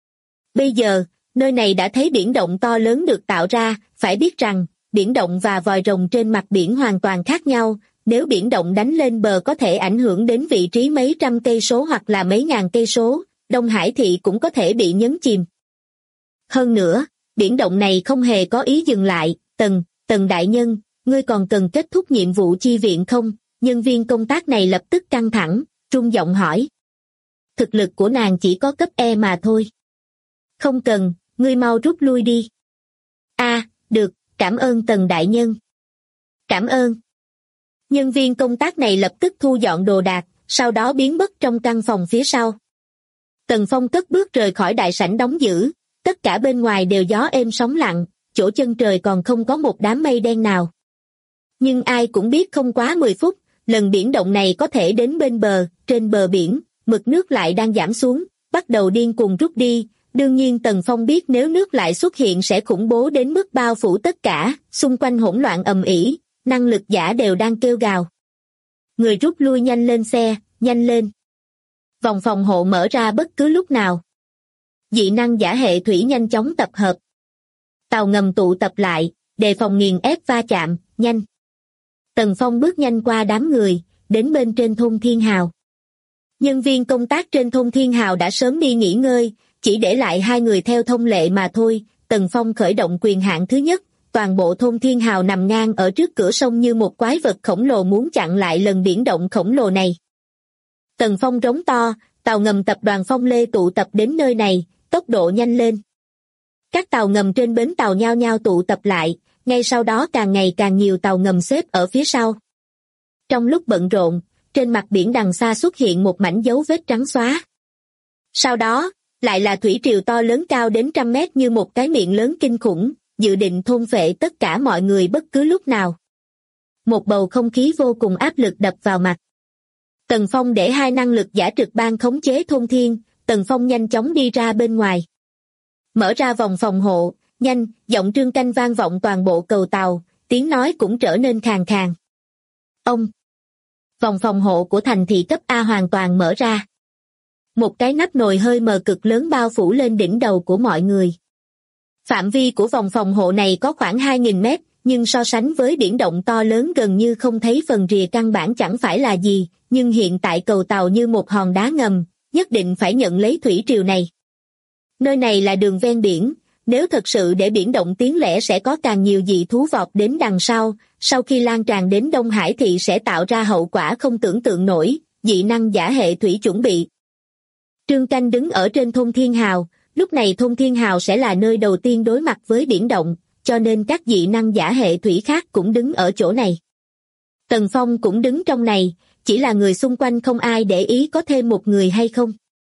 Bây giờ, nơi này đã thấy biển động to lớn được tạo ra, phải biết rằng, biển động và vòi rồng trên mặt biển hoàn toàn khác nhau, nếu biển động đánh lên bờ có thể ảnh hưởng đến vị trí mấy trăm cây số hoặc là mấy ngàn cây số, Đông Hải Thị cũng có thể bị nhấn chìm. Hơn nữa, biển động này không hề có ý dừng lại, Tần Đại Nhân, ngươi còn cần kết thúc nhiệm vụ chi viện không? Nhân viên công tác này lập tức căng thẳng, run giọng hỏi. Thực lực của nàng chỉ có cấp E mà thôi. Không cần, ngươi mau rút lui đi. Được, cảm ơn Tần Đại Nhân. Cảm ơn. Nhân viên công tác này lập tức thu dọn đồ đạc, sau đó biến mất trong căn phòng phía sau. Tần Phong cất bước rời khỏi đại sảnh đóng giữ, tất cả bên ngoài đều gió êm sóng lặng, chỗ chân trời còn không có một đám mây đen nào. Nhưng ai cũng biết không quá 10 phút, lần biển động này có thể đến bên bờ, trên bờ biển, mực nước lại đang giảm xuống, bắt đầu điên cuồng rút đi, Đương nhiên Tần Phong biết nếu nước lại xuất hiện sẽ khủng bố đến mức bao phủ tất cả, xung quanh hỗn loạn ầm ĩ, năng lực giả đều đang kêu gào. Người rút lui nhanh lên xe, nhanh lên. Vòng phòng hộ mở ra bất cứ lúc nào. Dị năng giả hệ thủy nhanh chóng tập hợp. Tàu ngầm tụ tập lại, đề phòng nghiền ép va chạm, nhanh. Tần Phong bước nhanh qua đám người, đến bên trên thôn Thiên Hào. Nhân viên công tác trên thôn Thiên Hào đã sớm đi nghỉ ngơi, chỉ để lại 2 người theo thông lệ mà thôi. Tần Phong khởi động quyền hạn thứ nhất, toàn bộ thôn Thiên Hào nằm ngang ở trước cửa sông như một quái vật khổng lồ muốn chặn lại lần biển động khổng lồ này. Tần Phong rống to, tàu ngầm tập đoàn Phong Lê tụ tập đến nơi này, tốc độ nhanh lên. Các tàu ngầm trên bến tàu nhao nhao tụ tập lại, ngay sau đó càng ngày càng nhiều tàu ngầm xếp ở phía sau. Trong lúc bận rộn, trên mặt biển đằng xa xuất hiện một mảnh dấu vết trắng xóa. Sau đó, lại là thủy triều to lớn cao đến 100 mét như một cái miệng lớn kinh khủng, dự định thôn phệ tất cả mọi người bất cứ lúc nào. Một bầu không khí vô cùng áp lực đập vào mặt. Tần Phong để 2 năng lực giả trực ban khống chế thôn thiên, Tần Phong nhanh chóng đi ra bên ngoài. Mở ra vòng phòng hộ, nhanh, giọng Trương Canh vang vọng toàn bộ cầu tàu, tiếng nói cũng trở nên khàn khàn. Ông! Vòng phòng hộ của thành thị cấp A hoàn toàn mở ra. Một cái nắp nồi hơi mờ cực lớn bao phủ lên đỉnh đầu của mọi người. Phạm vi của vòng phòng hộ này có khoảng 2.000 mét, nhưng so sánh với biển động to lớn gần như không thấy phần rìa căn bản chẳng phải là gì, nhưng hiện tại cầu tàu như một hòn đá ngầm, nhất định phải nhận lấy thủy triều này. Nơi này là đường ven biển, nếu thật sự để biển động tiến lẻ sẽ có càng nhiều dị thú vọt đến đằng sau khi lan tràn đến Đông Hải thì sẽ tạo ra hậu quả không tưởng tượng nổi, dị năng giả hệ thủy chuẩn bị. Trương Canh đứng ở trên thôn Thiên Hào, lúc này thôn Thiên Hào sẽ là nơi đầu tiên đối mặt với biển động, cho nên các dị năng giả hệ thủy khác cũng đứng ở chỗ này. Tần Phong cũng đứng trong này, chỉ là người xung quanh không ai để ý có thêm một người hay không.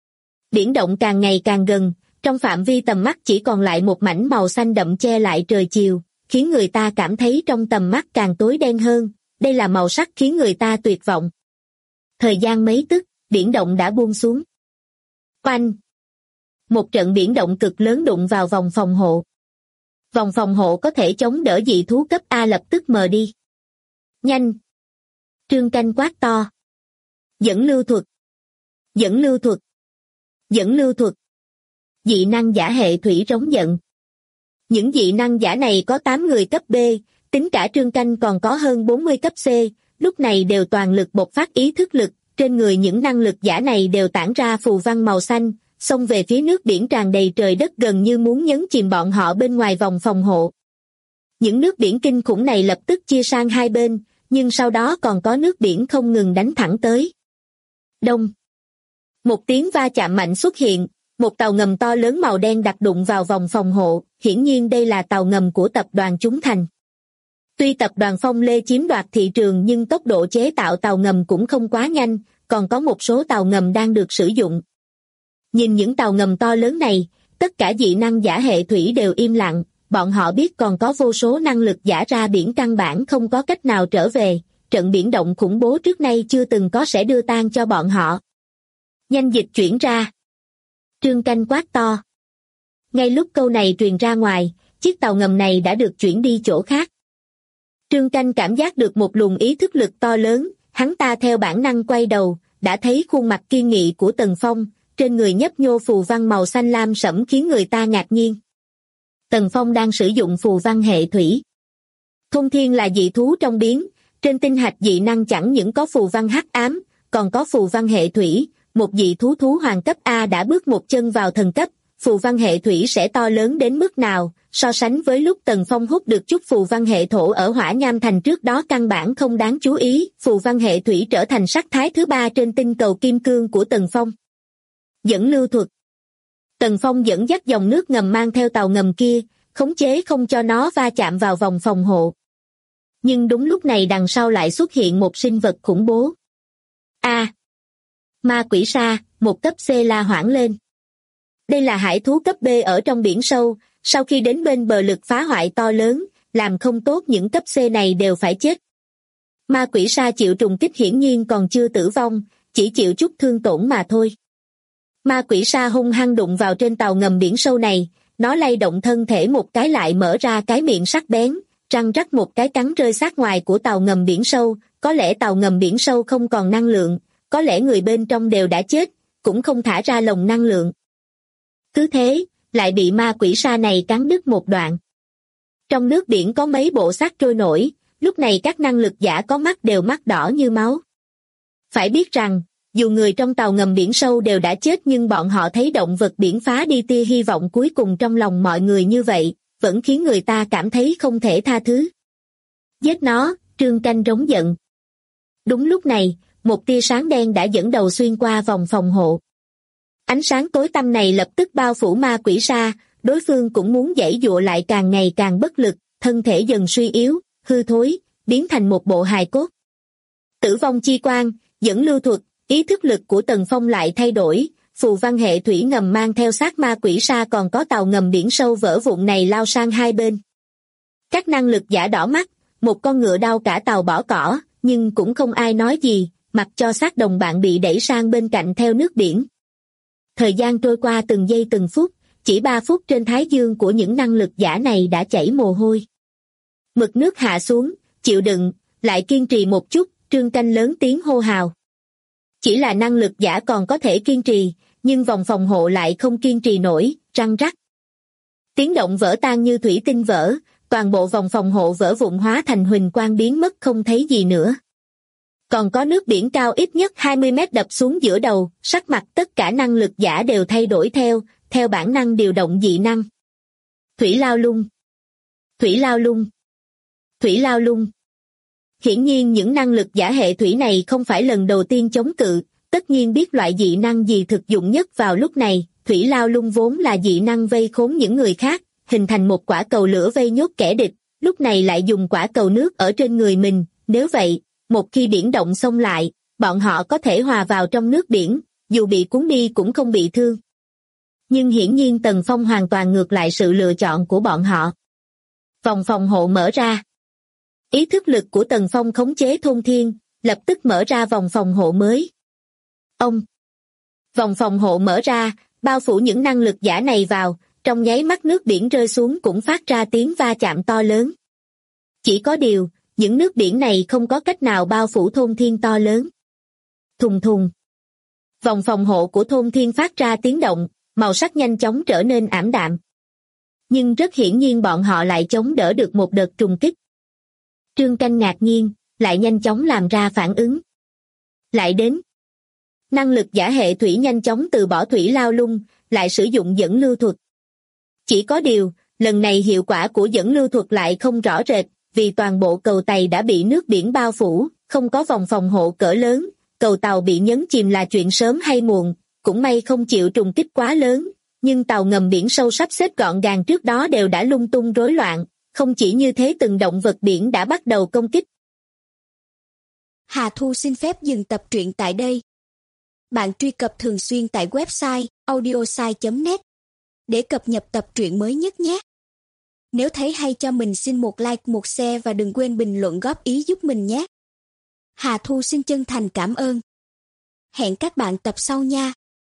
Biển động càng ngày càng gần, trong phạm vi tầm mắt chỉ còn lại một mảnh màu xanh đậm che lại trời chiều, khiến người ta cảm thấy trong tầm mắt càng tối đen hơn, đây là màu sắc khiến người ta tuyệt vọng. Thời gian mấy tức, biển động đã buông xuống. Oanh! Một trận biển động cực lớn đụng vào vòng phòng hộ. Vòng phòng hộ có thể chống đỡ dị thú cấp A lập tức mờ đi. Nhanh! Trương Canh quát to. Dẫn lưu thuật! Dẫn lưu thuật! Dẫn lưu thuật! Dị năng giả hệ thủy rống giận. Những dị năng giả này có 8 người cấp B, tính cả Trương Canh còn có hơn 40 cấp C, lúc này đều toàn lực bộc phát ý thức lực, trên người những năng lực giả này đều tản ra phù văn màu xanh, xông về phía nước biển tràn đầy trời đất gần như muốn nhấn chìm bọn họ bên ngoài vòng phòng hộ. Những nước biển kinh khủng này lập tức chia sang hai bên, nhưng sau đó còn có nước biển không ngừng đánh thẳng tới. Đông! Một tiếng va chạm mạnh xuất hiện, một tàu ngầm to lớn màu đen đặc đụng vào vòng phòng hộ, hiển nhiên đây là tàu ngầm của tập đoàn Chúng Thành. Tuy tập đoàn Phong Lê chiếm đoạt thị trường nhưng tốc độ chế tạo tàu ngầm cũng không quá nhanh, còn có một số tàu ngầm đang được sử dụng. Nhìn những tàu ngầm to lớn này, tất cả dị năng giả hệ thủy đều im lặng, bọn họ biết còn có vô số năng lực giả ra biển căn bản không có cách nào trở về, trận biển động khủng bố trước nay chưa từng có sẽ đưa tan cho bọn họ. Nhanh dịch chuyển ra! Trương Canh quát to. Ngay lúc câu này truyền ra ngoài, chiếc tàu ngầm này đã được chuyển đi chỗ khác. Trương Canh cảm giác được một luồng ý thức lực to lớn, hắn ta theo bản năng quay đầu, đã thấy khuôn mặt kiên nghị của Tần Phong, trên người nhấp nhô phù văn màu xanh lam sẫm khiến người ta ngạc nhiên. Tần Phong đang sử dụng phù văn hệ thủy. Thôn thiên là dị thú trong biến, trên tinh hạch dị năng chẳng những có phù văn hắc ám, còn có phù văn hệ thủy, một dị thú thú hoàng cấp A đã bước một chân vào thần cấp, phù văn hệ thủy sẽ to lớn đến mức nào, so sánh với lúc Tần Phong hút được chút phù văn hệ thổ ở Hỏa Nham Thành trước đó căn bản không đáng chú ý, phù văn hệ thủy trở thành sắc thái thứ 3 trên tinh cầu kim cương của Tần Phong. Dẫn lưu thuật. Tần Phong dẫn dắt dòng nước ngầm mang theo tàu ngầm kia, khống chế không cho nó va chạm vào vòng phòng hộ. Nhưng đúng lúc này đằng sau lại xuất hiện một sinh vật khủng bố. Ma quỷ sa, một cấp C la hoảng lên. Đây là hải thú cấp B ở trong biển sâu, sau khi đến bên bờ lực phá hoại to lớn, làm không tốt những cấp C này đều phải chết. Ma quỷ sa chịu trùng kích hiển nhiên còn chưa tử vong, chỉ chịu chút thương tổn mà thôi. Ma quỷ sa hung hăng đụng vào trên tàu ngầm biển sâu này, nó lay động thân thể một cái lại mở ra cái miệng sắc bén, răng rắc một cái cắn rơi sát ngoài của tàu ngầm biển sâu. Có lẽ tàu ngầm biển sâu không còn năng lượng, có lẽ người bên trong đều đã chết, cũng không thả ra lồng năng lượng. Cứ thế, lại bị ma quỷ sa này cắn đứt một đoạn. Trong nước biển có mấy bộ xác trôi nổi, lúc này các năng lực giả có mắt đều mắt đỏ như máu. Phải biết rằng, dù người trong tàu ngầm biển sâu đều đã chết nhưng bọn họ thấy động vật biển phá đi tia hy vọng cuối cùng trong lòng mọi người như vậy, vẫn khiến người ta cảm thấy không thể tha thứ. Giết nó, Trương Canh rống giận. Đúng lúc này, một tia sáng đen đã dẫn đầu xuyên qua vòng phòng hộ. Ánh sáng tối tăm này lập tức bao phủ ma quỷ sa, đối phương cũng muốn giãy giụa lại càng ngày càng bất lực, thân thể dần suy yếu, hư thối, biến thành một bộ hài cốt. Tử vong chi quang, dẫn lưu thuật, ý thức lực của Tần Phong lại thay đổi, phù văn hệ thủy ngầm mang theo xác ma quỷ sa còn có tàu ngầm biển sâu vỡ vụn này lao sang hai bên. Các năng lực giả đỏ mắt, một con ngựa đau cả tàu bỏ cỏ, nhưng cũng không ai nói gì, mặc cho xác đồng bạn bị đẩy sang bên cạnh theo nước biển. Thời gian trôi qua từng giây từng phút, chỉ 3 phút trên thái dương của những năng lực giả này đã chảy mồ hôi. Mực nước hạ xuống, chịu đựng, lại kiên trì một chút, Trương Canh lớn tiếng hô hào. Chỉ là năng lực giả còn có thể kiên trì, nhưng vòng phòng hộ lại không kiên trì nổi, răng rắc. Tiếng động vỡ tan như thủy tinh vỡ, toàn bộ vòng phòng hộ vỡ vụn hóa thành huỳnh quang biến mất không thấy gì nữa. Còn có nước biển cao ít nhất 20 mét đập xuống giữa đầu, sắc mặt tất cả năng lực giả đều thay đổi theo bản năng điều động dị năng. Thủy lao lung. Thủy lao lung. Thủy lao lung. Hiển nhiên những năng lực giả hệ thủy này không phải lần đầu tiên chống cự, tất nhiên biết loại dị năng gì thực dụng nhất vào lúc này. Thủy lao lung vốn là dị năng vây khốn những người khác, hình thành một quả cầu lửa vây nhốt kẻ địch, lúc này lại dùng quả cầu nước ở trên người mình, nếu vậy, một khi biển động xông lại, bọn họ có thể hòa vào trong nước biển, dù bị cuốn đi cũng không bị thương. Nhưng hiển nhiên Tần Phong hoàn toàn ngược lại sự lựa chọn của bọn họ. Vòng phòng hộ mở ra. Ý thức lực của Tần Phong khống chế thôn thiên, lập tức mở ra vòng phòng hộ mới. Vòng phòng hộ mở ra, bao phủ những năng lực giả này vào, trong nháy mắt nước biển rơi xuống cũng phát ra tiếng va chạm to lớn. Chỉ có điều, những nước biển này không có cách nào bao phủ thôn thiên to lớn. Thùng thùng. Vòng phòng hộ của thôn thiên phát ra tiếng động, màu sắc nhanh chóng trở nên ảm đạm. Nhưng rất hiển nhiên bọn họ lại chống đỡ được một đợt trùng kích. Trương Canh ngạc nhiên, lại nhanh chóng làm ra phản ứng. Lại đến. Năng lực giả hệ thủy nhanh chóng từ bỏ thủy lao lung, lại sử dụng dẫn lưu thuật. Chỉ có điều, lần này hiệu quả của dẫn lưu thuật lại không rõ rệt, vì toàn bộ cầu tàu đã bị nước biển bao phủ, không có vòng phòng hộ cỡ lớn, cầu tàu bị nhấn chìm là chuyện sớm hay muộn, cũng may không chịu trùng kích quá lớn, nhưng tàu ngầm biển sâu sắp xếp gọn gàng trước đó đều đã lung tung rối loạn, không chỉ như thế từng động vật biển đã bắt đầu công kích. Hà Thu xin phép dừng tập truyện tại đây. Bạn truy cập thường xuyên tại website audiosai.net để cập nhật tập truyện mới nhất nhé. Nếu thấy hay cho mình xin một like, một share và đừng quên bình luận góp ý giúp mình nhé. Hà Thu xin chân thành cảm ơn. Hẹn các bạn tập sau nha.